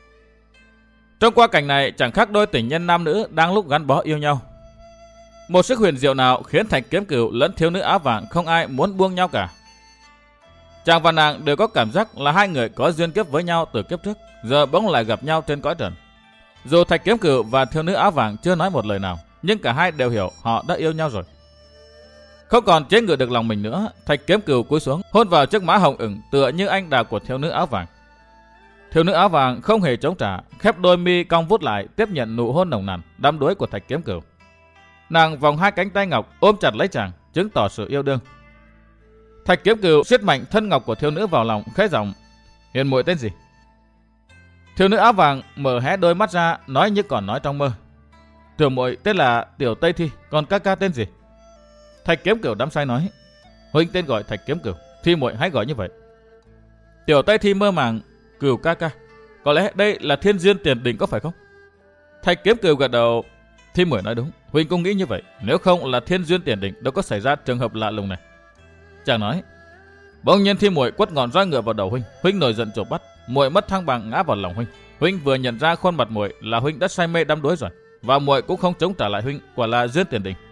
Trong qua cảnh này chẳng khác đôi tình nhân nam nữ đang lúc gắn bó yêu nhau. Một sức huyền diệu nào khiến Thạch Kiếm Cửu lẫn thiếu nữ áo vàng không ai muốn buông nhau cả. Chàng và nàng đều có cảm giác là hai người có duyên kiếp với nhau từ kiếp trước, giờ bỗng lại gặp nhau trên cõi trần. Dù Thạch Kiếm Cửu và thiếu nữ áo vàng chưa nói một lời nào, nhưng cả hai đều hiểu họ đã yêu nhau rồi. Không còn chế ngự được lòng mình nữa, Thạch Kiếm Cửu cúi xuống hôn vào chiếc má hồng ửng tựa như anh đào của thiếu nữ áo vàng. Thiếu nữ áo vàng không hề chống trả, khép đôi mi cong vút lại tiếp nhận nụ hôn nồng nàn đắm đuối của Thạch Kiếm Cửu. Nàng vòng hai cánh tay ngọc ôm chặt lấy chàng, chứng tỏ sự yêu đương. Thạch Kiếm Cửu siết mạnh thân ngọc của thiếu nữ vào lòng, khẽ giọng: "Hiền muội tên gì?" Thiếu nữ áo vàng mở hé đôi mắt ra, nói như còn nói trong mơ: "Tiểu muội tên là Tiểu Tây Thi, còn ca ca tên gì?" Thạch Kiếm Cửu đắm say nói: "Huynh tên gọi Thạch Kiếm Cửu, Thi muội hãy gọi như vậy." Tiểu Tây Thi mơ màng: "Cửu ca ca." Có lẽ đây là thiên duyên tiền đình có phải không? Thạch Kiếm Cừu gật đầu. Thi muội nói đúng, huynh cũng nghĩ như vậy. Nếu không là thiên duyên tiền đình, đâu có xảy ra trường hợp lạ lùng này. Chàng nói. Bỗng nhiên Thi muội quất ngọn roi ngựa vào đầu huynh. Huynh nổi giận chộp bắt, muội mất thăng bằng ngã vào lòng huynh. Huynh vừa nhận ra khuôn mặt muội là huynh đã say mê đắm đuối rồi, và muội cũng không chống trả lại huynh, quả là duyên tiền đình.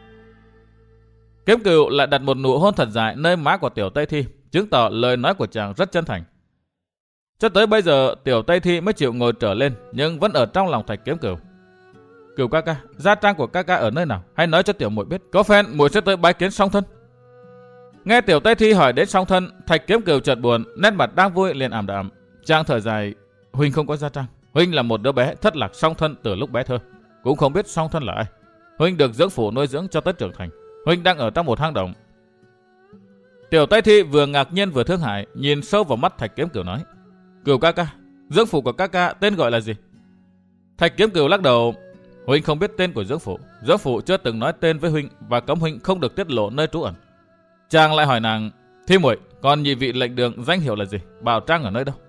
Kiếm Cừu lại đặt một nụ hôn thật dài nơi má của Tiểu Tây Thi, chứng tỏ lời nói của chàng rất chân thành. Cho tới bây giờ Tiểu Tây Thi mới chịu ngồi trở lên, nhưng vẫn ở trong lòng Thạch Kiếm Cừu. Cừu ca ca, gia trang của ca ca ở nơi nào? Hãy nói cho tiểu muội biết, có phen muội sẽ tới bái kiến song thân. Nghe Tiểu Tây Thi hỏi đến song thân, Thạch Kiếm Cừu chợt buồn, nét mặt đang vui liền ảm đạm. Chàng thở dài. Huynh không có gia trang. Huynh là một đứa bé thất lạc song thân từ lúc bé thơ, cũng không biết song thân là ai. Huynh được dưỡng phủ nuôi dưỡng cho tới trưởng thành. Huynh đang ở trong một hang động. Tiểu Tây Thi vừa ngạc nhiên vừa thương hại, nhìn sâu vào mắt Thạch Kiếm Cừu nói. Cừu ca ca, dưỡng phủ của ca ca tên gọi là gì? Thạch Kiếm Cừu lắc đầu. Huynh không biết tên của dưỡng phủ. Dưỡng phủ chưa từng nói tên với huynh và cấm huynh không được tiết lộ nơi trú ẩn. Chàng lại hỏi nàng. Thi muội, còn nhị vị lệnh đường danh hiệu là gì? Bảo trang ở nơi đâu?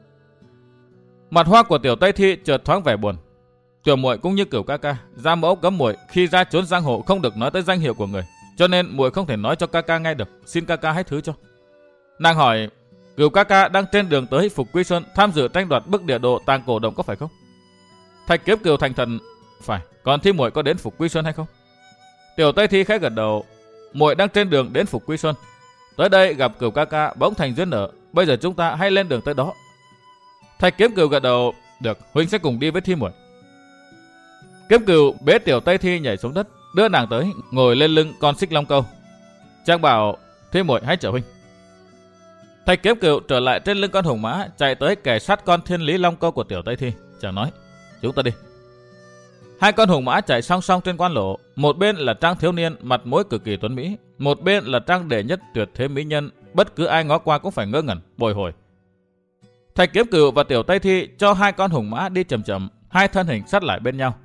Mặt hoa của Tiểu Tây Thi chợt thoáng vẻ buồn. Tiểu muội cũng như Cừu ca ca, gia mẫu cấm muội khi ra trốn giang hồ không được nói tới danh hiệu của người, cho nên muội không thể nói cho ca ca nghe được. Xin ca ca hãy thứ cho. Nàng hỏi. Cừu ca ca đang trên đường tới Phục Quy Sơn tham dự tranh đoạt bức địa đồ Tàng Cổ Động có phải không? Thạch Kiếm Cừu thành thần. Phải. Còn Thi muội có đến Phục Quy Sơn hay không? Tiểu Tây Thi khẽ gật đầu. Muội đang trên đường đến Phục Quy Sơn. Tới đây gặp Cừu ca ca bỗng thành duyên nợ. Bây giờ chúng ta hãy lên đường tới đó. Thạch Kiếm Cừu gật đầu. Được, huynh sẽ cùng đi với Thi muội. Kiếm Cừu bế Tiểu Tây Thi nhảy xuống đất, đưa nàng tới ngồi lên lưng con xích long câu. Chàng bảo. Thi muội hãy chở huynh. Thạch Kiếm Cừu trở lại trên lưng con hùng mã, chạy tới kề sát con thiên lý long câu của Tiểu Tây Thi. Chàng nói. Chúng ta đi. Hai con hùng mã chạy song song trên quan lộ, một bên là Trang thiếu niên mặt mũi cực kỳ tuấn mỹ, một bên là Trang đệ nhất tuyệt thế mỹ nhân, bất cứ ai ngó qua cũng phải ngơ ngẩn, bồi hồi. Thạch Kiếm Cừu và Tiểu Tây Thi cho hai con hùng mã đi chậm chậm, hai thân hình sát lại bên nhau.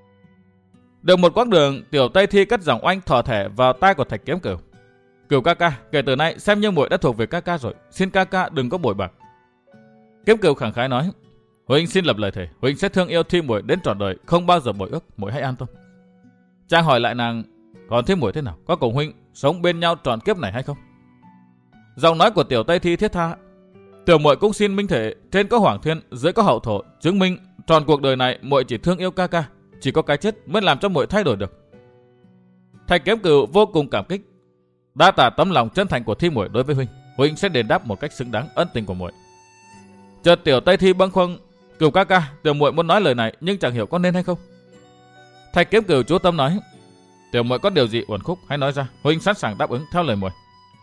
Được một quãng đường, Tiểu Tây Thi cất giọng oanh thò thẻ vào tai của Thạch Kiếm Cừu. Cừu ca ca, kể từ nay xem như muội đã thuộc về ca ca rồi, xin ca ca đừng có bội bạc. Kiếm Cừu khẳng khái nói. Huynh xin lập lời thề, huynh sẽ thương yêu Thi muội đến trọn đời, không bao giờ bội ước, muội hãy an tâm. Chàng hỏi lại nàng. Còn Thi muội thế nào, có cùng huynh sống bên nhau trọn kiếp này hay không? Giọng nói của Tiểu Tây Thi thiết tha. Tiểu muội cũng xin minh thể, trên có Hoàng Thiên, dưới có Hậu Thổ, chứng minh trọn cuộc đời này muội chỉ thương yêu ca ca, chỉ có cái chết mới làm cho muội thay đổi được. Thạch Kiếm Cừu vô cùng cảm kích. Đa tạ tấm lòng chân thành của Thi muội đối với huynh, huynh sẽ đền đáp một cách xứng đáng ân tình của muội. Chợt Tiểu Tây Thi bâng khuâng. Cừu ca ca, tiểu muội muốn nói lời này nhưng chẳng hiểu có nên hay không. Thạch Kiếm Cừu chú tâm nói. Tiểu muội có điều gì uẩn khúc hãy nói ra, huynh sẵn sàng đáp ứng theo lời muội.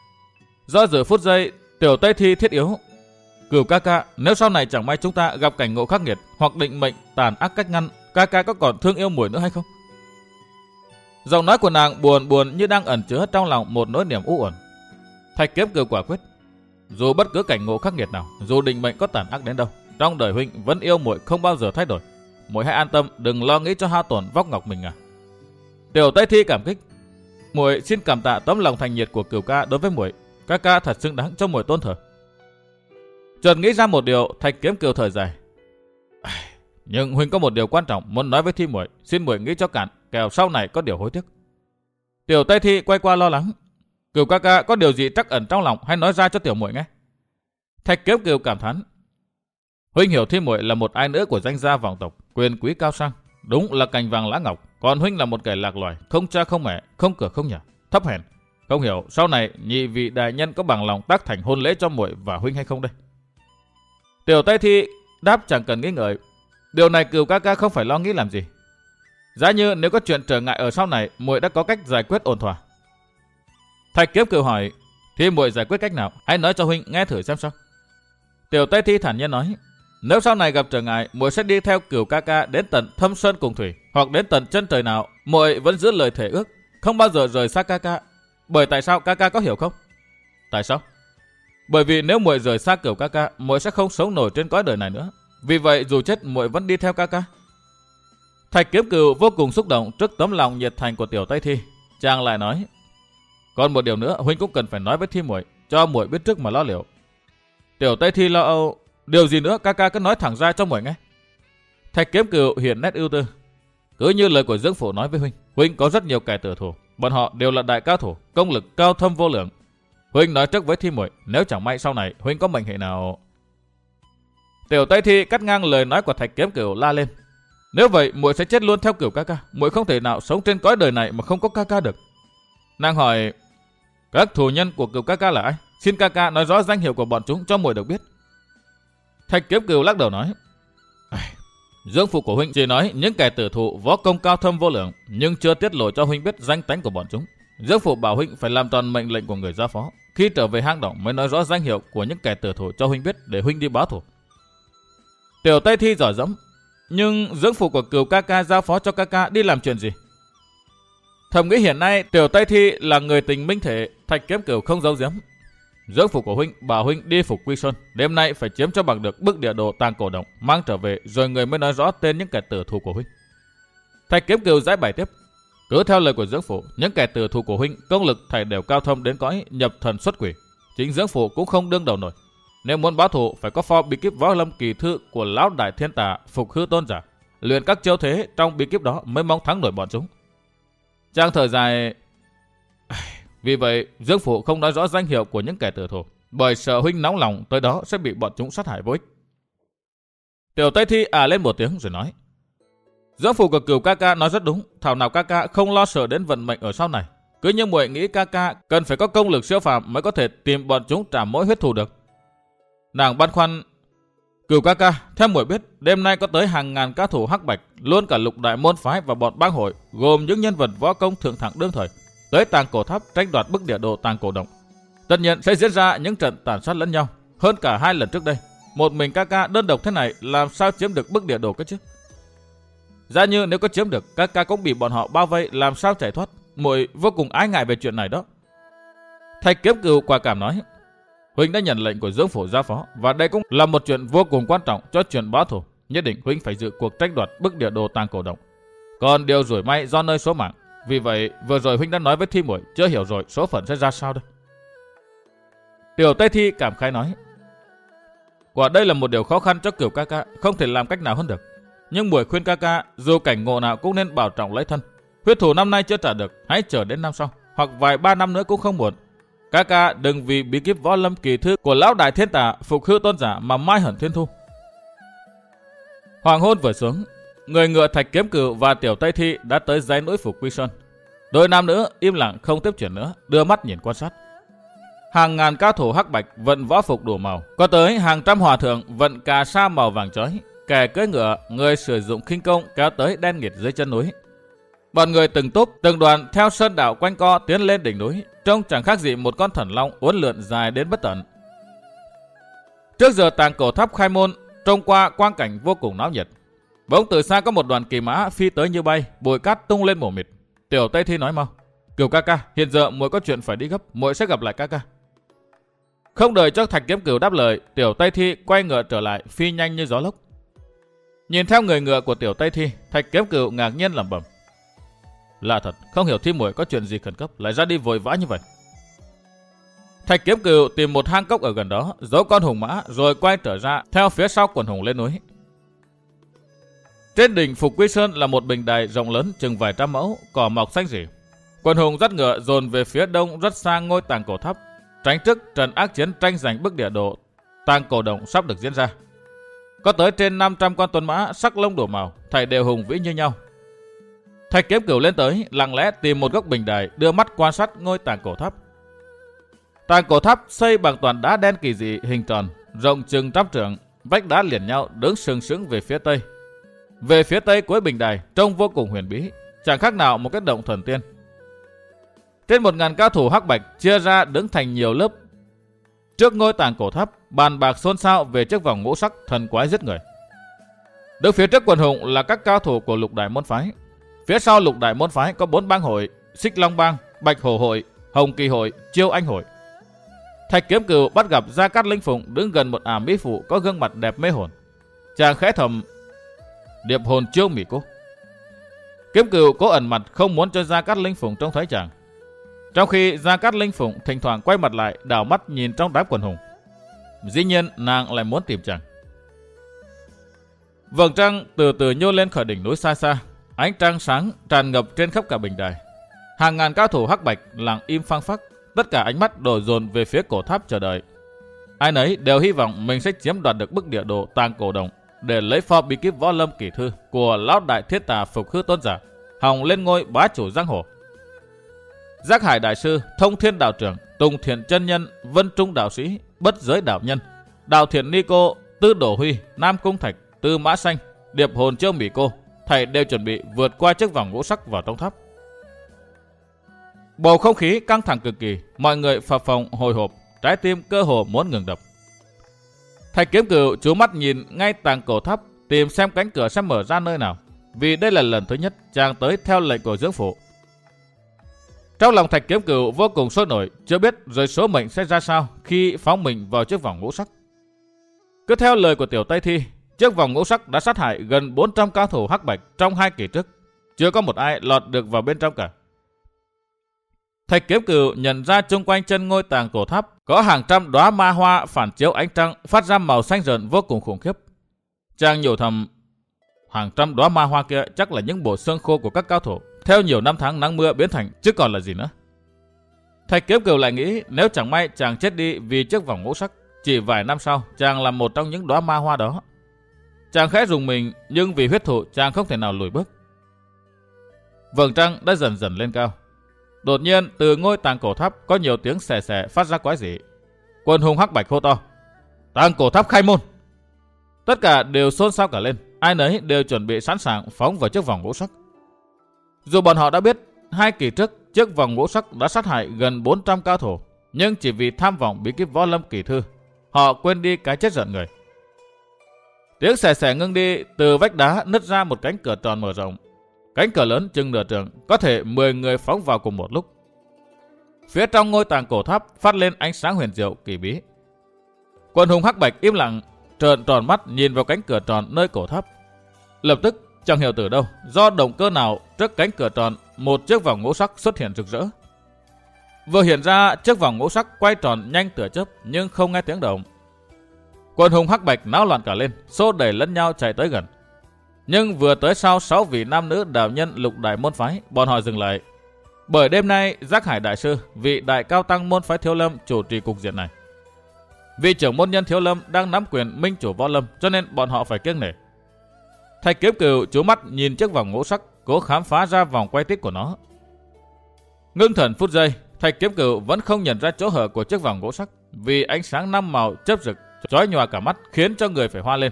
Do dự phút giây, Tiểu Tây Thi thiết yếu. Cừu ca ca, nếu sau này chẳng may chúng ta gặp cảnh ngộ khắc nghiệt hoặc định mệnh tàn ác cách ngăn, ca ca có còn thương yêu muội nữa hay không? Giọng nói của nàng buồn buồn như đang ẩn chứa trong lòng một nỗi niềm u uẩn. Thạch Kiếm Cừu quả quyết. Dù bất cứ cảnh ngộ khắc nghiệt nào, dù định mệnh có tàn ác đến đâu, trong đời huynh vẫn yêu muội không bao giờ thay đổi. Muội hãy an tâm, đừng lo nghĩ cho hao tổn vóc ngọc mình à. Tiểu Tây Thi cảm kích. Muội xin cảm tạ tấm lòng thành nhiệt của Cừu ca đối với muội, ca ca thật xứng đáng cho muội tôn thờ. Chợt nghĩ ra một điều, Thạch Kiếm Cừu thở dài. Nhưng huynh có một điều quan trọng muốn nói với Thi muội, xin muội nghĩ cho cạn, kẻo sau này có điều hối tiếc. Tiểu Tây Thi quay qua lo lắng. Cừu ca ca có điều gì trắc ẩn trong lòng, hãy nói ra cho tiểu muội nghe. Thạch Kiếm Cừu cảm thán. Huynh hiểu Thi muội là một ai nữa của danh gia vọng tộc, quyền quý cao sang, đúng là cành vàng lá ngọc, còn huynh là một kẻ lạc loài, không cha không mẹ, không cửa không nhà, thấp hèn. Không hiểu sau này nhị vị đại nhân có bằng lòng tác thành hôn lễ cho muội và huynh hay không đây? Tiểu Tây Thi đáp chẳng cần nghĩ ngợi. Điều này Cừu ca ca không phải lo nghĩ làm gì. Giá như nếu có chuyện trở ngại ở sau này, muội đã có cách giải quyết ổn thỏa. Thạch Kiếm Cừu hỏi. Thi muội giải quyết cách nào, hãy nói cho huynh nghe thử xem sao. Tiểu Tây Thi thản nhiên nói. Nếu sau này gặp trở ngại, muội sẽ đi theo Cừu ca ca đến tận thâm sơn cùng thủy, hoặc đến tận chân trời nào, muội vẫn giữ lời thể ước, không bao giờ rời xa ca ca. Bởi tại sao ca ca có hiểu không? Tại sao? Bởi vì nếu muội rời xa Cừu ca ca, muội sẽ không sống nổi trên cõi đời này nữa. Vì vậy dù chết muội vẫn đi theo ca ca. Thạch Kiếm Cừu vô cùng xúc động trước tấm lòng nhiệt thành của Tiểu Tây Thi. Chàng lại nói. Còn một điều nữa huynh cũng cần phải nói với Thi muội, cho muội biết trước mà lo liệu. Tiểu Tây Thi lo âu. điều gì nữa ca ca cứ nói thẳng ra cho muội nghe. Thạch Kiếm Cửu hiện nét ưu tư. Cứ như lời của dưỡng phụ nói với huynh, huynh có rất nhiều kẻ tử thủ, bọn họ đều là đại cao thủ, công lực cao thâm vô lượng. Huynh nói trước với Thi muội, nếu chẳng may sau này huynh có mệnh hệ nào. Tiểu Tây Thi cắt ngang lời nói của Thạch Kiếm Cửu la lên. Nếu vậy muội sẽ chết luôn theo Cửu ca ca, muội không thể nào sống trên cõi đời này mà không có ca ca được. Nàng hỏi, các thủ nhân của Cửu ca ca là ai? Xin ca ca nói rõ danh hiệu của bọn chúng cho muội được biết. Thạch Kiếm Cửu lắc đầu nói, dưỡng phụ của huynh chỉ nói những kẻ tử thủ võ công cao thâm vô lượng, nhưng chưa tiết lộ cho huynh biết danh tánh của bọn chúng. Dưỡng phụ bảo huynh phải làm toàn mệnh lệnh của người gia phó, khi trở về hang động mới nói rõ danh hiệu của những kẻ tử thủ cho huynh biết để huynh đi báo thù. Tiểu Tây Thi giỏi dẫm, nhưng dưỡng phụ của Cửu ca ca giao phó cho ca ca đi làm chuyện gì? Thầm nghĩ hiện nay Tiểu Tây Thi là người tình minh thể, Thạch Kiếm Cửu không giấu giếm. Dưỡng phụ của huynh bảo huynh đi phục Quy Sơn, đêm nay phải chiếm cho bằng được bức địa đồ tàng cổ động, mang trở về rồi người mới nói rõ tên những kẻ tử thủ của huynh. Thạch Kiếm Cửu giải bày tiếp, cứ theo lời của dưỡng phụ, những kẻ tử thủ của huynh công lực thảy đều cao thâm đến cõi nhập thần xuất quỷ, chính dưỡng phụ cũng không đương đầu nổi. Nếu muốn báo thù phải có pho bí kíp võ lâm kỳ thư của lão đại thiên tà Phục Hư Tôn giả, luyện các chiêu thế trong bí kíp đó mới mong thắng nổi bọn chúng. Chàng thở dài, vì vậy dưỡng phụ không nói rõ danh hiệu của những kẻ tử thủ, bởi sợ huynh nóng lòng tới đó sẽ bị bọn chúng sát hại vô ích. Tiểu Tây Thi à lên một tiếng rồi nói, dưỡng phụ của Cửu ca ca nói rất đúng, thảo nào ca ca không lo sợ đến vận mệnh ở sau này. Cứ như muội nghĩ ca ca cần phải có công lực siêu phàm mới có thể tìm bọn chúng trả mối huyết thù được. Nàng băn khoăn, Cửu ca ca, theo muội biết, đêm nay có tới hàng ngàn cao thủ hắc bạch, luôn cả lục đại môn phái và bọn bang hội, gồm những nhân vật võ công thượng thẳng đương thời, tới tàng cổ tháp tranh đoạt bức địa đồ tàng cổ động. Tất nhiên sẽ diễn ra những trận tàn sát lẫn nhau, hơn cả hai lần trước đây. Một mình ca ca đơn độc thế này làm sao chiếm được bức địa đồ cơ chứ? Giả như nếu có chiếm được, ca ca cũng bị bọn họ bao vây, làm sao chạy thoát? Muội vô cùng ái ngại về chuyện này đó. Thạch Kiếm Cửu quả cảm nói, huynh đã nhận lệnh của dưỡng phủ gia phó, và đây cũng là một chuyện vô cùng quan trọng cho chuyện báo thù. Nhất định huynh phải dự cuộc tranh đoạt bức địa đồ tàng cổ động. Còn điều rủi may do nơi số mạng. Vì vậy vừa rồi huynh đã nói với Thi muội, chưa hiểu rồi số phận sẽ ra sao đây. Tiểu Tây Thi cảm khái nói, quả đây là một điều khó khăn cho Cửu ca ca, không thể làm cách nào hơn được. Nhưng muội khuyên ca ca, dù cảnh ngộ nào cũng nên bảo trọng lấy thân. Huyết thủ năm nay chưa trả được, hãy chờ đến năm sau, hoặc vài ba năm nữa cũng không muộn. Ca ca đừng vì bí kíp võ lâm kỳ thư của lão đại thiên tà Phục Hư Tôn giả mà mai hận thiên thu. Hoàng hôn vừa xuống, người ngựa Thạch Kiếm Cửu và Tiểu Tây Thi đã tới dãy núi Phục Quy Sơn. Đôi nam nữ im lặng không tiếp chuyện nữa, đưa mắt nhìn quan sát. Hàng ngàn cao thủ hắc bạch vận võ phục đủ màu, có tới hàng trăm hòa thượng vận cà sa màu vàng chói, kẻ cưỡi ngựa, người sử dụng khinh công kéo tới đen nghịt dưới chân núi. Bọn người từng túp, từng đoàn theo sơn đạo quanh co tiến lên đỉnh núi, trông chẳng khác gì một con thần long uốn lượn dài đến bất tận. Trước giờ tàng cổ tháp khai môn, trông qua quang cảnh vô cùng náo nhiệt. Bỗng từ xa có một đoàn kỳ mã phi tới như bay, bụi cát tung lên mù mịt. Tiểu Tây Thi nói mau, Cửu ca ca, hiện giờ muội có chuyện phải đi gấp, muội sẽ gặp lại ca ca. Không đợi cho Thạch Kiếm Cửu đáp lời, Tiểu Tây Thi quay ngựa trở lại, phi nhanh như gió lốc. Nhìn theo người ngựa của Tiểu Tây Thi, Thạch Kiếm Cửu ngạc nhiên lẩm bẩm, lạ thật, không hiểu Thi muội có chuyện gì khẩn cấp lại ra đi vội vã như vậy. Thạch Kiếm Cửu tìm một hang cốc ở gần đó, giấu con hùng mã rồi quay trở ra theo phía sau quần hùng lên núi. Trên đỉnh Phục Quy Sơn là một bình đài rộng lớn chừng vài trăm mẫu, cỏ mọc xanh rỉ. Quần hùng dắt ngựa dồn về phía đông rất xa ngôi tàng cổ tháp, tránh trước trận ác chiến tranh giành bức địa đồ tàng cổ động sắp được diễn ra. Có tới trên năm trăm con tuấn mã sắc lông đủ màu, thảy đều hùng vĩ như nhau. Thạch Kiếm Cửu lên tới, lặng lẽ tìm một góc bình đài, đưa mắt quan sát ngôi tàng cổ tháp. Tàng cổ tháp xây bằng toàn đá đen kỳ dị hình tròn, rộng chừng trăm trượng, vách đá liền nhau đứng sừng sững về phía tây. Về phía tây cuối bình đài trông vô cùng huyền bí, chẳng khác nào một cái động thần tiên. Trên một ngàn cao thủ hắc bạch chia ra đứng thành nhiều lớp. Trước ngôi tàng cổ tháp, bàn bạc xôn xao về chiếc vòng ngũ sắc thần quái giết người. Đứng phía trước quần hùng là các cao thủ của lục đại môn phái. Phía sau lục đại môn phái có bốn bang hội: Xích Long Bang, Bạch Hổ Hội, Hồng Kỳ Hội, Chiêu Anh Hội. Thạch Kiếm Cửu bắt gặp Gia Cát Linh Phụng đứng gần một ả mỹ phụ có gương mặt đẹp mê hồn. Chàng khẽ thầm, điệp hồn chiêu mỹ cô. Kiếm Cửu cố ẩn mặt không muốn cho Gia Cát Linh Phụng trông thấy chàng. Trong khi Gia Cát Linh Phụng thỉnh thoảng quay mặt lại đảo mắt nhìn trong đám quần hùng. Dĩ nhiên nàng lại muốn tìm chàng. Vầng trăng từ từ nhô lên khỏi đỉnh núi xa xa, ánh trăng sáng tràn ngập trên khắp cả bình đài. Hàng ngàn cao thủ hắc bạch lặng im phăng phắc, tất cả ánh mắt đổ dồn về phía cổ tháp chờ đợi. Ai nấy đều hy vọng mình sẽ chiếm đoạt được bức địa đồ Tàng Cổ Động để lấy pho bí kíp võ lâm kỳ thư của lão đại thiết tà Phục Hư Tôn giả, hòng lên ngôi bá chủ giang hồ. Giác Hải đại sư, Thông Thiên đạo trưởng, Tùng Thiện chân nhân, Vân Trung đạo sĩ, Bất Giới đạo nhân, Đạo Thiện ni cô, Tư Đổ Huy, Nam Cung Thạch, Tư Mã Xanh, Điệp Hồn Châu Mỹ cô, thầy đều chuẩn bị vượt qua chiếc vòng ngũ sắc vào trong tháp. Bầu không khí căng thẳng cực kỳ, mọi người phập phồng hồi hộp, trái tim cơ hồ muốn ngừng đập. Thạch Kiếm Cửu chú mắt nhìn ngay tàng cổ tháp, tìm xem cánh cửa sẽ mở ra nơi nào, vì đây là lần thứ nhất chàng tới theo lệnh của dưỡng phụ. Trong lòng Thạch Kiếm Cửu vô cùng sôi nổi, chưa biết rồi số mệnh sẽ ra sao khi phóng mình vào chiếc vòng ngũ sắc. Cứ theo lời của Tiểu Tây Thi, chiếc vòng ngũ sắc đã sát hại gần bốn trăm cao thủ hắc bạch trong hai kỳ trước, chưa có một ai lọt được vào bên trong cả. Thạch Kiếm Cửu nhận ra chung quanh chân ngôi tàng cổ tháp có hàng trăm đóa ma hoa phản chiếu ánh trăng phát ra màu xanh rợn vô cùng khủng khiếp. Chàng nhủ thầm, hàng trăm đóa ma hoa kia chắc là những bộ xương khô của các cao thủ theo nhiều năm tháng nắng mưa biến thành, chứ còn là gì nữa. Thạch Kiếm Cửu lại nghĩ nếu chẳng may chàng chết đi vì chiếc vòng ngũ sắc, chỉ vài năm sau chàng là một trong những đóa ma hoa đó. Chàng khẽ rùng mình, nhưng vì huyết thụ chàng không thể nào lùi bước. Vầng trăng đã dần dần lên cao. Đột nhiên từ ngôi tàng cổ tháp có nhiều tiếng xè xè phát ra quái dị. Quân hùng hắc bạch hô to, tàng cổ tháp khai môn. Tất cả đều xôn xao cả lên, ai nấy đều chuẩn bị sẵn sàng phóng vào chiếc vòng ngũ sắc. Dù bọn họ đã biết hai kỳ trước chiếc vòng ngũ sắc đã sát hại gần bốn trăm cao thủ, nhưng chỉ vì tham vọng bí kíp võ lâm kỳ thư, họ quên đi cái chết giận người. Tiếng xè xè ngưng đi, từ vách đá nứt ra một cánh cửa tròn mở rộng. Cánh cửa lớn chừng nửa trượng, có thể mười người phóng vào cùng một lúc. Phía trong ngôi tàng cổ tháp phát lên ánh sáng huyền diệu kỳ bí. Quân hùng hắc bạch im lặng, trợn tròn mắt nhìn vào cánh cửa tròn nơi cổ tháp. Lập tức chẳng hiểu từ đâu, do động cơ nào, trước cánh cửa tròn một chiếc vòng ngũ sắc xuất hiện rực rỡ. Vừa hiện ra, chiếc vòng ngũ sắc quay tròn nhanh tựa chớp nhưng không nghe tiếng động. Quân hùng hắc bạch náo loạn cả lên, xô đẩy lẫn nhau chạy tới gần. Nhưng vừa tới sau sáu vị nam nữ đạo nhân lục đại môn phái, bọn họ dừng lại. Bởi đêm nay Giác Hải đại sư, vị đại cao tăng môn phái Thiếu Lâm chủ trì cục diện này. Vị trưởng môn nhân Thiếu Lâm đang nắm quyền minh chủ võ lâm, cho nên bọn họ phải kiêng nể. Thạch Kiếm Cửu chú mắt nhìn chiếc vòng ngũ sắc, cố khám phá ra vòng quay tích của nó. Ngưng thần phút giây, Thạch Kiếm Cửu vẫn không nhận ra chỗ hở của chiếc vòng ngũ sắc, vì ánh sáng năm màu chớp rực chói nhòa cả mắt, khiến cho người phải hoa lên.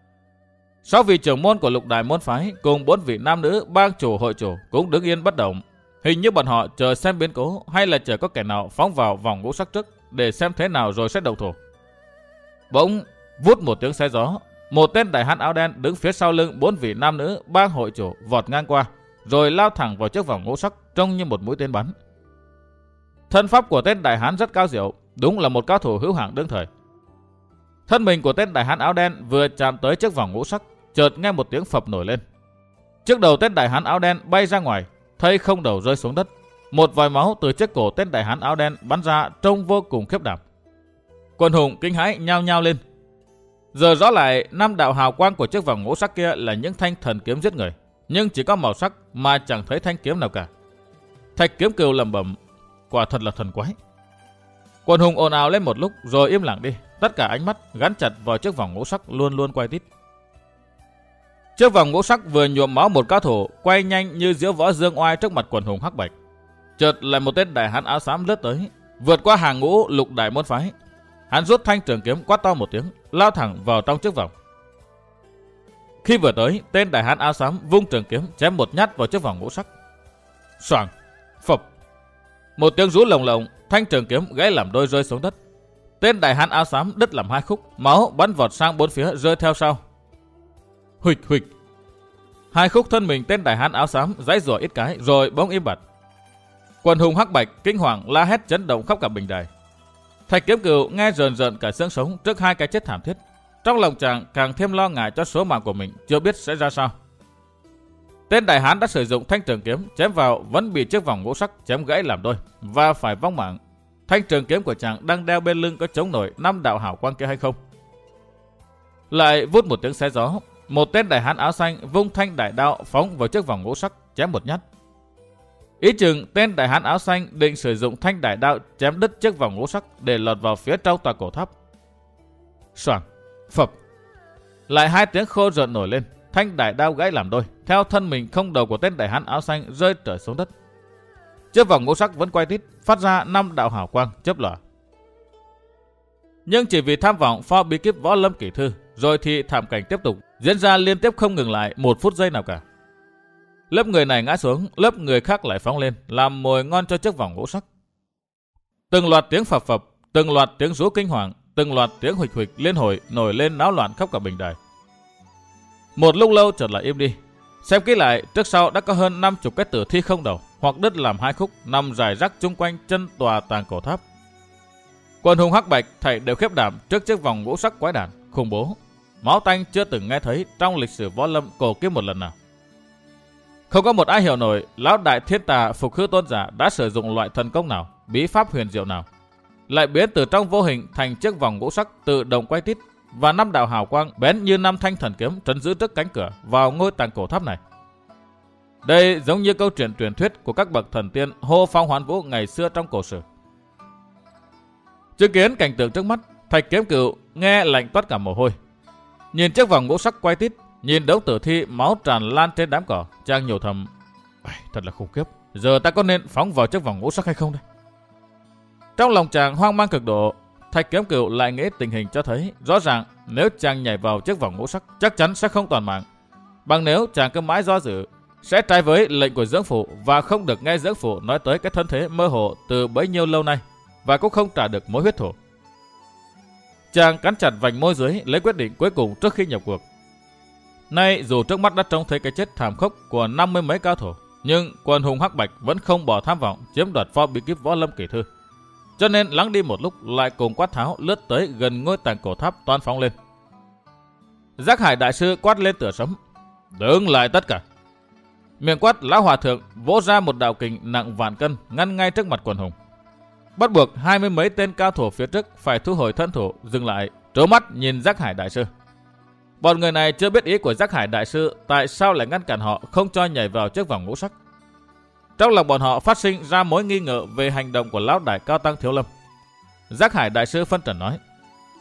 Sáu vị trưởng môn của lục đại môn phái cùng bốn vị nam nữ bang chủ hội chủ cũng đứng yên bất động, hình như bọn họ chờ xem biến cố hay là chờ có kẻ nào phóng vào vòng ngũ sắc trước để xem thế nào rồi sẽ động thủ. Bỗng vút một tiếng xé gió, một tên đại hán áo đen đứng phía sau lưng bốn vị nam nữ bang hội chủ vọt ngang qua, rồi lao thẳng vào chiếc vòng ngũ sắc trông như một mũi tên bắn. Thân pháp của tên đại hán rất cao diệu, đúng là một cao thủ hữu hạng đương thời. Thân mình của tên đại hán áo đen vừa chạm tới chiếc vòng ngũ sắc, chợt nghe một tiếng phập nổi lên. Trước đầu tên đại hán áo đen bay ra ngoài, thây không đầu rơi xuống đất. Một vòi máu từ chiếc cổ tên đại hán áo đen bắn ra trông vô cùng khiếp đảm. Quần hùng kinh hãi nhao nhao lên. Giờ rõ lại năm đạo hào quang của chiếc vòng ngũ sắc kia là những thanh thần kiếm giết người, nhưng chỉ có màu sắc mà chẳng thấy thanh kiếm nào cả. Thạch Kiếm Cửu lẩm bẩm, quả thật là thần quái. Quần hùng ồn ào lên một lúc rồi im lặng đi, tất cả ánh mắt gắn chặt vào chiếc vòng ngũ sắc luôn luôn quay tít. Chiếc vòng ngũ sắc vừa nhuộm máu một cao thủ quay nhanh như diễu võ dương oai trước mặt quần hùng hắc bạch. Chợt lại một tên đại hán áo xám lướt tới, vượt qua hàng ngũ lục đại môn phái. Hắn rút thanh trường kiếm quát to một tiếng, lao thẳng vào trong chiếc vòng. Khi vừa tới, tên đại hán áo xám vung trường kiếm chém một nhát vào chiếc vòng ngũ sắc. Xoàng, phập, một tiếng rú lồng lộng, thanh trường kiếm gãy làm đôi rơi xuống đất. Tên đại hán áo xám đứt làm hai khúc, máu bắn vọt sang bốn phía rơi theo sau. Huỵch huỵch, hai khúc thân mình tên đại hán áo xám giãy giụa ít cái rồi bỗng im bặt. Quần hùng hắc bạch kinh hoàng la hét chấn động khắp cả bình đài. Thạch Kiếm Cửu nghe rờn rợn cả xương sống trước hai cái chết thảm thiết. Trong lòng chàng càng thêm lo ngại cho số mạng của mình chưa biết sẽ ra sao. Tên đại hán đã sử dụng thanh trường kiếm chém vào vẫn bị chiếc vòng ngũ sắc chém gãy làm đôi và phải vong mạng. Thanh trường kiếm của chàng đang đeo bên lưng có chống nổi năm đạo hảo quang kia hay không? Lại vút một tiếng xé gió, một tên đại hán áo xanh vung thanh đại đao phóng vào chiếc vòng ngũ sắc chém một nhát. Ý chừng tên đại hán áo xanh định sử dụng thanh đại đao chém đứt chiếc vòng ngũ sắc để lọt vào phía trong tòa cổ tháp. Xoảng, phập, lại hai tiếng khô rợn nổi lên, thanh đại đao gãy làm đôi, theo thân mình không đầu của tên đại hán áo xanh rơi trở xuống đất. Chiếc vòng ngũ sắc vẫn quay tít, phát ra năm đạo hào quang chớp lòa. Nhưng chỉ vì tham vọng pho bí kíp võ lâm kỷ thư, rồi thì thảm cảnh tiếp tục diễn ra liên tiếp không ngừng lại một phút giây nào cả. Lớp người này ngã xuống, lớp người khác lại phóng lên, làm mồi ngon cho chiếc vòng ngũ sắc. Từng loạt tiếng phập phập, từng loạt tiếng rú kinh hoàng, từng loạt tiếng huỵch huỵch liên hồi nổi lên náo loạn khắp cả bình đài. Một lúc lâu chợt lại im đi. Xem kỹ lại, trước sau đã có hơn năm chục cái tử thi không đầu hoặc đứt làm hai khúc nằm rải rác chung quanh chân tòa tàng cổ tháp. Quần hùng hắc bạch thảy đều khiếp đảm trước chiếc vòng ngũ sắc quái đản khủng bố, máu tanh chưa từng nghe thấy trong lịch sử võ lâm cổ kiếm một lần nào. Không có một ai hiểu nổi lão đại thiên tà Phục Hư Tôn giả đã sử dụng loại thần công nào, bí pháp huyền diệu nào, lại biến từ trong vô hình thành chiếc vòng ngũ sắc tự động quay tít và năm đạo hào quang bén như năm thanh thần kiếm trấn giữ trước cánh cửa vào ngôi tàng cổ tháp này. Đây giống như câu chuyện truyền thuyết của các bậc thần tiên hô phong hoán vũ ngày xưa trong cổ sử. Chứng kiến cảnh tượng trước mắt, Thạch Kiếm Cửu nghe lạnh toát cả mồ hôi. Nhìn chiếc vòng ngũ sắc quay tít, nhìn đống tử thi máu tràn lan trên đám cỏ, chàng nhủ thầm: thật là khủng khiếp. Giờ ta có nên phóng vào chiếc vòng ngũ sắc hay không đây? Trong lòng chàng hoang mang cực độ, Thạch Kiếm Cửu lại nghĩ tình hình cho thấy rõ ràng nếu chàng nhảy vào chiếc vòng ngũ sắc chắc chắn sẽ không toàn mạng. Bằng nếu chàng cứ mãi do dự, sẽ trái với lệnh của dưỡng phụ và không được nghe dưỡng phụ nói tới cái thân thế mơ hồ từ bấy nhiêu lâu nay, và cũng không trả được mối huyết thù. Chàng cắn chặt vành môi dưới lấy quyết định cuối cùng trước khi nhập cuộc. Nay dù trước mắt đã trông thấy cái chết thảm khốc của năm mươi mấy cao thủ, nhưng quần hùng hắc bạch vẫn không bỏ tham vọng chiếm đoạt pho bí kíp võ lâm kỷ thư, cho nên lắng đi một lúc lại cùng quát tháo lướt tới gần ngôi tàng cổ tháp toan phóng lên. Giác Hải đại sư quát lên tựa sấm: đứng lại tất cả! Miệng quát, lão hòa thượng vỗ ra một đạo kình nặng vạn cân ngăn ngay trước mặt quần hùng, bắt buộc hai mươi mấy tên cao thủ phía trước phải thu hồi thân thủ, dừng lại trố mắt nhìn Giác Hải đại sư. Bọn người này chưa biết ý của Giác Hải đại sư tại sao lại ngăn cản họ không cho nhảy vào chiếc vòng ngũ sắc. Trong lòng bọn họ phát sinh ra mối nghi ngờ về hành động của lão đại cao tăng Thiếu Lâm. Giác Hải đại sư phân trần nói: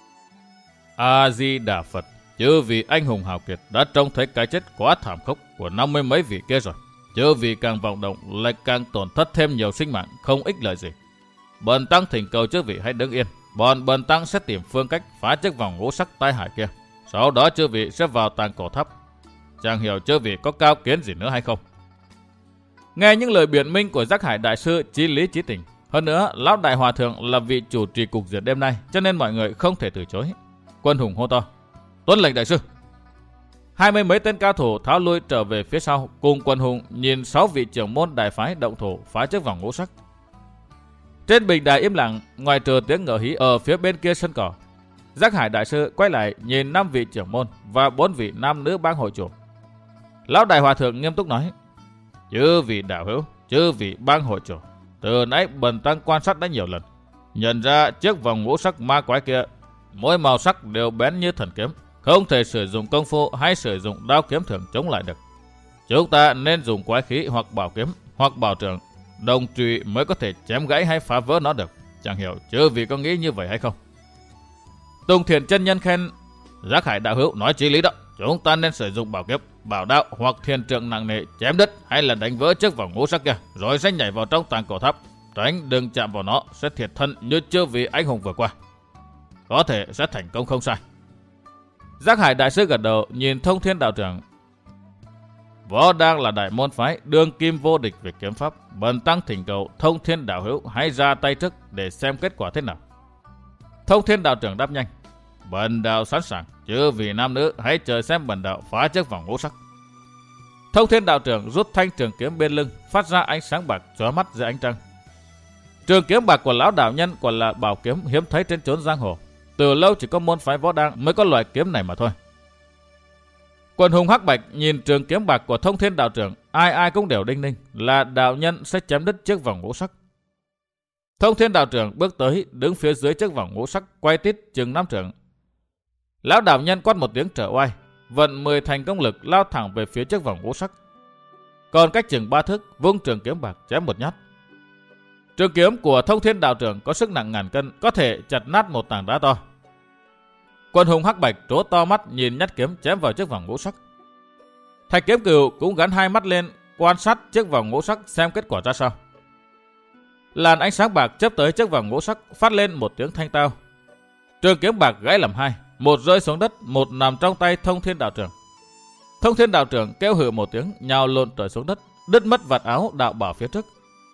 A Di Đà Phật, chư vị anh hùng hào kiệt đã trông thấy cái chết quá thảm khốc của năm mươi mấy vị kia rồi. Chư vị càng vọng động lại càng tổn thất thêm nhiều sinh mạng, không ích lợi gì. Bần tăng thỉnh cầu chư vị hãy đứng yên, bọn bần tăng sẽ tìm phương cách phá chiếc vòng ngũ sắc tai hại kia. Sau đó chư vị sẽ vào tàng cổ tháp. Chẳng hiểu chư vị có cao kiến gì nữa hay không? Nghe những lời biện minh của Giác Hải đại sư chí lý chí tình. Hơn nữa, lão đại hòa thượng là vị chủ trì cục diện đêm nay, cho nên mọi người không thể từ chối. Quân hùng hô to: tuân lệnh đại sư! Hai mươi mấy tên cao thủ tháo lui trở về phía sau, cùng quân hùng nhìn sáu vị trưởng môn đại phái động thủ phá chiếc vòng ngũ sắc. Trên bình đài im lặng, ngoài trừ tiếng ngựa hí ở phía bên kia sân cỏ. Giác Hải đại sư quay lại nhìn năm vị trưởng môn và bốn vị nam nữ bang hội chủ. Lão đại hòa thượng nghiêm túc nói: chư vị đạo hữu, chư vị bang hội chủ, từ nãy bần tăng quan sát đã nhiều lần, nhận ra chiếc vòng ngũ sắc ma quái kia mỗi màu sắc đều bén như thần kiếm, không thể sử dụng công phu hay sử dụng đao kiếm thường chống lại được. Chúng ta nên dùng quái khí hoặc bảo kiếm hoặc bảo trượng, đồng trùy mới có thể chém gãy hay phá vỡ nó được. Chẳng hiểu chư vị có nghĩ như vậy hay không? Tùng Thiền chân nhân khen: Giác Hải đạo hữu nói chí lý đó. Chúng ta nên sử dụng bảo kiếm, bảo đạo hoặc thiền trượng nặng nề chém đứt hay là đánh vỡ chiếc vòng ngũ sắc kia, rồi sẽ nhảy vào trong tàng cổ tháp, tránh đừng chạm vào nó sẽ thiệt thân như chư vị anh hùng vừa qua. Có thể sẽ thành công không sai. Giác Hải đại sư gật đầu nhìn Thông Thiên đạo trưởng: võ đang là đại môn phái đương kim vô địch về kiếm pháp, bần tăng thỉnh cầu Thông Thiên đạo hữu hãy ra tay trước để xem kết quả thế nào. Thông Thiên đạo trưởng đáp nhanh: bần đạo sẵn sàng, chư vị nam nữ hãy chờ xem bần đạo phá chiếc vòng ngũ sắc. Thông Thiên đạo trưởng rút thanh trường kiếm bên lưng, phát ra ánh sáng bạc chói mắt dưới ánh trăng. Trường kiếm bạc của lão đạo nhân còn là bảo kiếm hiếm thấy trên chốn giang hồ, từ lâu chỉ có môn phái võ đang mới có loại kiếm này mà thôi. Quần hùng hắc bạch nhìn trường kiếm bạc của Thông Thiên đạo trưởng, ai ai cũng đều đinh ninh là đạo nhân sẽ chém đứt chiếc vòng ngũ sắc. Thông Thiên đạo trưởng bước tới, đứng phía dưới chiếc vòng ngũ sắc quay tít chừng năm trượng. Lão đạo nhân quát một tiếng trở oai: vận mười thành công lực lao thẳng về phía chiếc vòng ngũ sắc. Còn cách chừng ba thước, vung trường kiếm bạc chém một nhát. Trường kiếm của Thông Thiên đạo trưởng có sức nặng ngàn cân, có thể chặt nát một tảng đá to. Quân hùng hắc bạch trố to mắt nhìn nhát kiếm chém vào chiếc vòng ngũ sắc. Thạch Kiếm Cừu cũng gắn hai mắt lên quan sát chiếc vòng ngũ sắc xem kết quả ra sao. Làn ánh sáng bạc chớp tới chiếc vòng ngũ sắc, phát lên một tiếng thanh tao. Trường kiếm bạc gãy làm hai, một rơi xuống đất, một nằm trong tay Thông Thiên đạo trưởng. Thông Thiên đạo trưởng kêu hừ một tiếng, nhào lộn trời xuống đất, đứt mất vạt áo đạo bảo phía trước.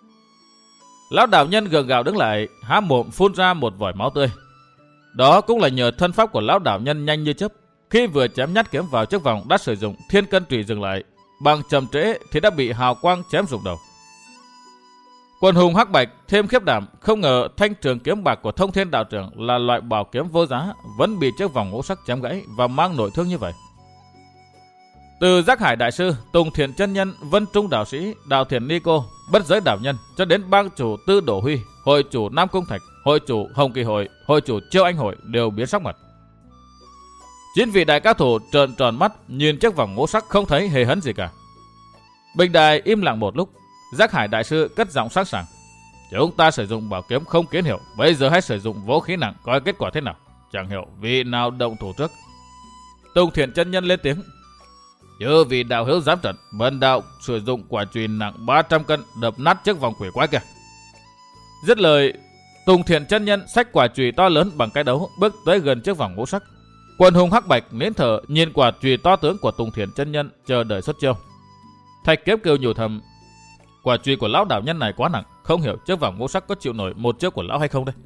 Lão đạo nhân gượng gạo đứng lại, há mồm phun ra một vòi máu tươi. Đó cũng là nhờ thân pháp của lão đạo nhân nhanh như chớp. Khi vừa chém nhát kiếm vào chiếc vòng đã sử dụng Thiên Cân Trùy dừng lại, bằng chậm trễ thì đã bị hào quang chém rụng đầu. Quần hùng hắc bạch thêm khiếp đảm, không ngờ thanh trường kiếm bạc của Thông Thiên đạo trưởng là loại bảo kiếm vô giá, vẫn bị chiếc vòng ngũ sắc chém gãy và mang nội thương như vậy. Từ Giác Hải đại sư, Tùng Thiện chân nhân, Vân Trung đạo sĩ, Đạo Thiền ni cô, Bất Giới đạo nhân cho đến bang chủ Tư Đổ Huy, hội chủ Nam Cung Thạch, hội chủ Hồng Kỳ hội, hội chủ Chiêu Anh hội đều biến sắc mặt. Chín vị đại cao thủ trợn tròn mắt nhìn chiếc vòng ngũ sắc không thấy hề hấn gì cả. Bình đài im lặng một lúc, Giác Hải đại sư cất giọng sắc sảng: chúng ta sử dụng bảo kiếm không kiến hiệu, bây giờ hãy sử dụng vũ khí nặng coi kết quả thế nào. Chẳng hiểu vị nào động thủ trước. Tùng Thiện chân nhân lên tiếng: như vì đạo hữu dám trận, bần đạo sử dụng quả chùy nặng ba trăm cân đập nát chiếc vòng quỷ quái kia. Dứt lời, Tùng Thiện chân nhân xách quả chùy to lớn bằng cái đấu bước tới gần chiếc vòng ngũ sắc. Quần hùng hắc bạch nín thở nhìn quả chùy to tướng của Tùng Thiện chân nhân chờ đợi xuất chiêu. Thạch Kiếm Cừu nhủ thầm: quả chùy của lão đạo nhân này quá nặng, không hiểu chiếc vòng ngũ sắc có chịu nổi một chiêu của lão hay không đây.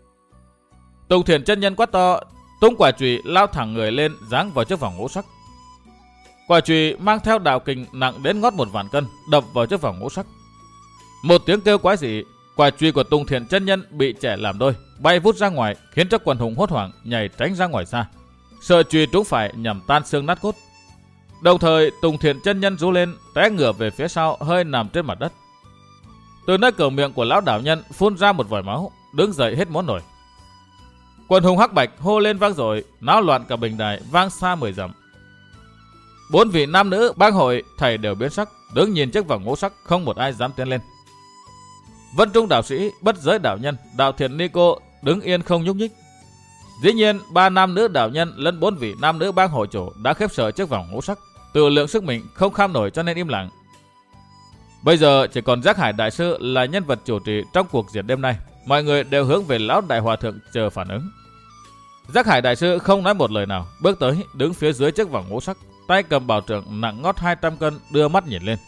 Tùng Thiện chân nhân quát to, tung quả chùy lao thẳng người lên giáng vào chiếc vòng ngũ sắc. Quả chùy mang theo đạo kình nặng đến ngót một vạn cân, đập vào chiếc vòng ngũ sắc. Một tiếng kêu quái dị, quả chùy của Tùng Thiện chân nhân bị chẻ làm đôi, bay vút ra ngoài, khiến cho quần hùng hốt hoảng nhảy tránh ra ngoài xa, sợ chùy trúng phải nhằm tan xương nát cốt. Đồng thời Tùng Thiện chân nhân rú lên, té ngửa về phía sau, hơi nằm trên mặt đất. Từ nơi cửa miệng của lão đạo nhân phun ra một vòi máu, đứng dậy hết muốn nổi. Quần hùng hắc bạch hô lên vang dội, náo loạn cả bình đài, vang xa mười dặm. Bốn vị nam nữ bang hội thầy đều biến sắc, đứng nhìn chiếc vòng ngũ sắc, không một ai dám tiến lên. Vân Trung đạo sĩ, Bất Giới đạo nhân, Đạo Thiền ni cô đứng yên không nhúc nhích. Dĩ nhiên ba nam nữ đạo nhân lẫn bốn vị nam nữ bang hội chủ đã khiếp sợ chiếc vòng ngũ sắc, tự lượng sức mình không kham nổi cho nên im lặng. Bây giờ chỉ còn Giác Hải đại sư là nhân vật chủ trì trong cuộc diễn đêm nay, mọi người đều hướng về lão đại hòa thượng chờ phản ứng. Giác Hải đại sư không nói một lời nào, bước tới đứng phía dưới chiếc vòng ngũ sắc, tay cầm bảo trượng nặng ngót hai trăm cân, đưa mắt nhìn lên.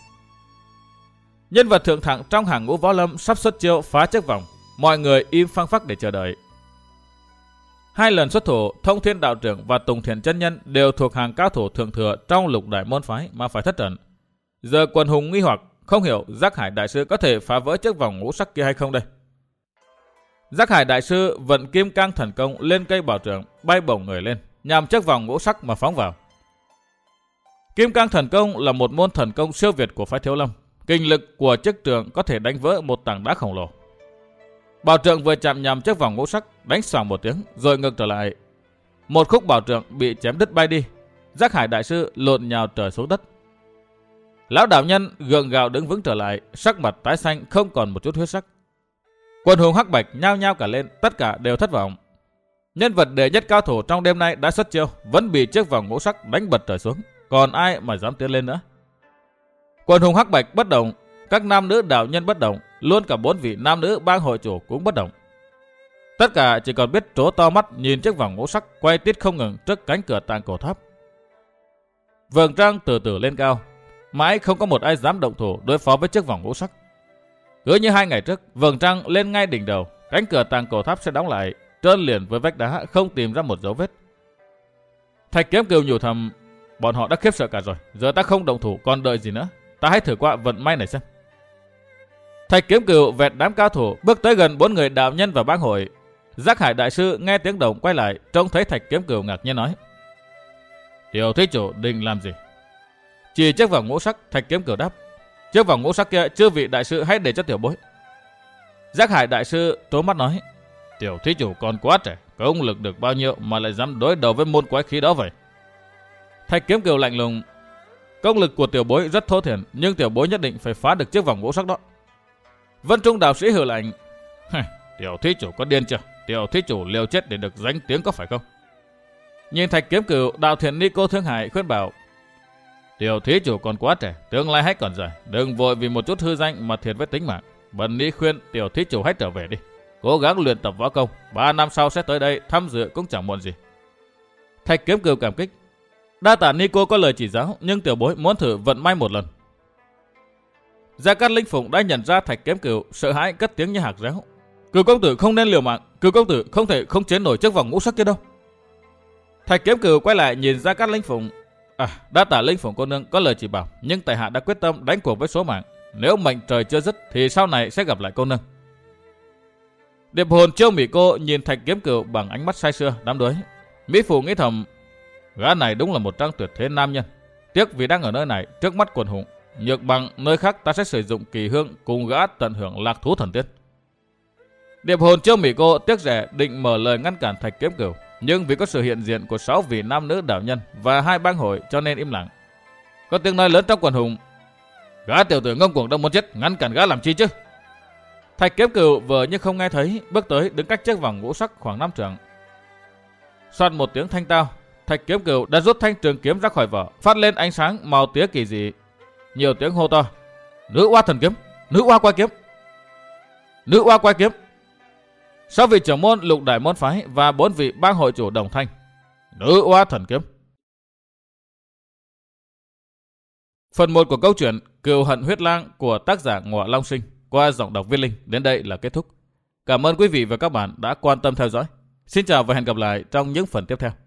Nhân vật thượng thặng trong hàng ngũ võ lâm sắp xuất chiêu phá chiếc vòng, mọi người im phăng phắc để chờ đợi. Hai lần xuất thủ, Thông Thiên đạo trưởng và Tùng Thiện chân nhân đều thuộc hàng cao thủ thượng thừa trong lục đại môn phái mà phải thất trận. Giờ quần hùng nghi hoặc, không hiểu Giác Hải đại sư có thể phá vỡ chiếc vòng ngũ sắc kia hay không đây. Giác Hải đại sư vận kim cang thần công lên cây bảo trượng, bay bổng người lên, nhằm chiếc vòng ngũ sắc mà phóng vào. Kim cang thần công là một môn thần công siêu việt của phái Thiếu Lâm, kinh lực của chiếc trường có thể đánh vỡ một tảng đá khổng lồ. Bảo trượng vừa chạm nhằm chiếc vòng ngũ sắc, đánh xoàng một tiếng rồi ngược trở lại. Một khúc bảo trượng bị chém đứt bay đi, Giác Hải đại sư lộn nhào trời xuống đất. Lão đạo nhân gượng gạo đứng vững trở lại, sắc mặt tái xanh không còn một chút huyết sắc. Quần hùng hắc bạch nhao nhao cả lên, tất cả đều thất vọng. Nhân vật đệ nhất cao thủ trong đêm nay đã xuất chiêu, vẫn bị chiếc vòng ngũ sắc đánh bật trời xuống, còn ai mà dám tiến lên nữa. Quần hùng hắc bạch bất động, các nam nữ đạo nhân bất động, luôn cả bốn vị nam nữ bang hội chủ cũng bất động. Tất cả chỉ còn biết trố to mắt nhìn chiếc vòng ngũ sắc quay tít không ngừng trước cánh cửa Tàng Cổ Tháp. Vầng trăng từ từ lên cao, mãi không có một ai dám động thủ đối phó với chiếc vòng ngũ sắc. Cứ như hai ngày trước, vầng trăng lên ngay đỉnh đầu, cánh cửa Tàng Cổ Tháp sẽ đóng lại, trơn liền với vách đá, không tìm ra một dấu vết. Thạch Kiếm Cừu nhủ thầm, bọn họ đã khiếp sợ cả rồi, giờ ta không động thủ còn đợi gì nữa, ta hãy thử qua vận may này xem. Thạch Kiếm Cừu vẹt đám cao thủ bước tới gần bốn người đạo nhân và bang hội. Giác Hải đại sư nghe tiếng động quay lại, trông thấy Thạch Kiếm Cừu ngạc nhiên nói: tiểu thí chủ định làm gì? Chỉ chiếc vòng ngũ sắc. Thạch Kiếm Cừu đáp: chiếc vòng ngũ sắc kia chư vị đại sư hãy để cho tiểu bối. Giác Hải đại sư trố mắt nói: tiểu thí chủ còn quá trẻ, công lực được bao nhiêu mà lại dám đối đầu với môn quái khí đó vậy? Thạch Kiếm Cừu lạnh lùng. Công lực của tiểu bối rất thô thiển, nhưng tiểu bối nhất định phải phá được chiếc vòng ngũ sắc đó. Vân Trung đạo sĩ hừ lạnh. Tiểu thí chủ có điên chưa? Tiểu thí chủ liều chết để được danh tiếng có phải không? Nhìn Thạch Kiếm Cừu, đạo thiền ni cô Thương Hải khuyên bảo. Tiểu thí chủ còn quá trẻ, tương lai hay còn dài, đừng vội vì một chút hư danh mà thiệt với tính mạng. Bần ni khuyên tiểu thí chủ hãy trở về đi, cố gắng luyện tập võ công, ba năm sau sẽ tới đây thăm dự cũng chẳng muộn gì. Thạch Kiếm Cừu cảm kích. Đa tạ ni cô có lời chỉ giáo, nhưng tiểu bối muốn thử vận may một lần. Gia Cát Linh Phụng đã nhận ra Thạch Kiếm Cừu, sợ hãi cất tiếng như hạc réo. Cừu công tử không nên liều mạng, Cừu công tử không thể không chế nổi chiếc vòng ngũ sắc kia đâu. Thạch Kiếm Cừu quay lại nhìn Gia Cát Linh Phụng. À, đa tạ Linh Phụng cô nương có lời chỉ bảo, nhưng tại hạ đã quyết tâm đánh cuộc với số mạng. Nếu mệnh trời chưa dứt thì sau này sẽ gặp lại cô nương. Điệp hồn Chiêu Mỹ cô nhìn Thạch Kiếm Cừu bằng ánh mắt say sưa đắm đuối. Mỹ Phụ nghĩ thầm, gã này đúng là một trang tuyệt thế nam nhân. Tiếc vì đang ở nơi này trước mắt quần hùng, nhược bằng nơi khác ta sẽ sử dụng kỳ hương cùng gã tận hưởng lạc thú thần tiết. Điệp hồn Chiêu Mỹ cô tiếc rẻ định mở lời ngăn cản Thạch Kiếm Cừu, nhưng vì có sự hiện diện của sáu vị nam nữ đạo nhân và hai bang hội cho nên im lặng. Có tiếng nói lớn trong quần hùng. Gã tiểu tử ngông cuồng đâu muốn chết, ngăn cản gã làm chi chứ? Thạch Kiếm Cừu vờ như không nghe thấy, bước tới đứng cách chiếc vòng ngũ sắc khoảng năm trượng. Soạt một tiếng thanh tao, Thạch Kiếm Cừu đã rút thanh trường kiếm ra khỏi vỏ, phát lên ánh sáng màu tía kỳ dị. Nhiều tiếng hô to. Nữ oa thần kiếm, nữ oa quái kiếm, nữ oa quái kiếm. Sáu vị trưởng môn Lục Đại môn phái và bốn vị bang hội chủ đồng thanh. Nữ oa thần kiếm. Phần một của câu chuyện Cừu hận huyết lang của tác giả Ngọa Long Sinh qua giọng đọc Viết Linh đến đây là kết thúc. Cảm ơn quý vị và các bạn đã quan tâm theo dõi. Xin chào và hẹn gặp lại trong những phần tiếp theo.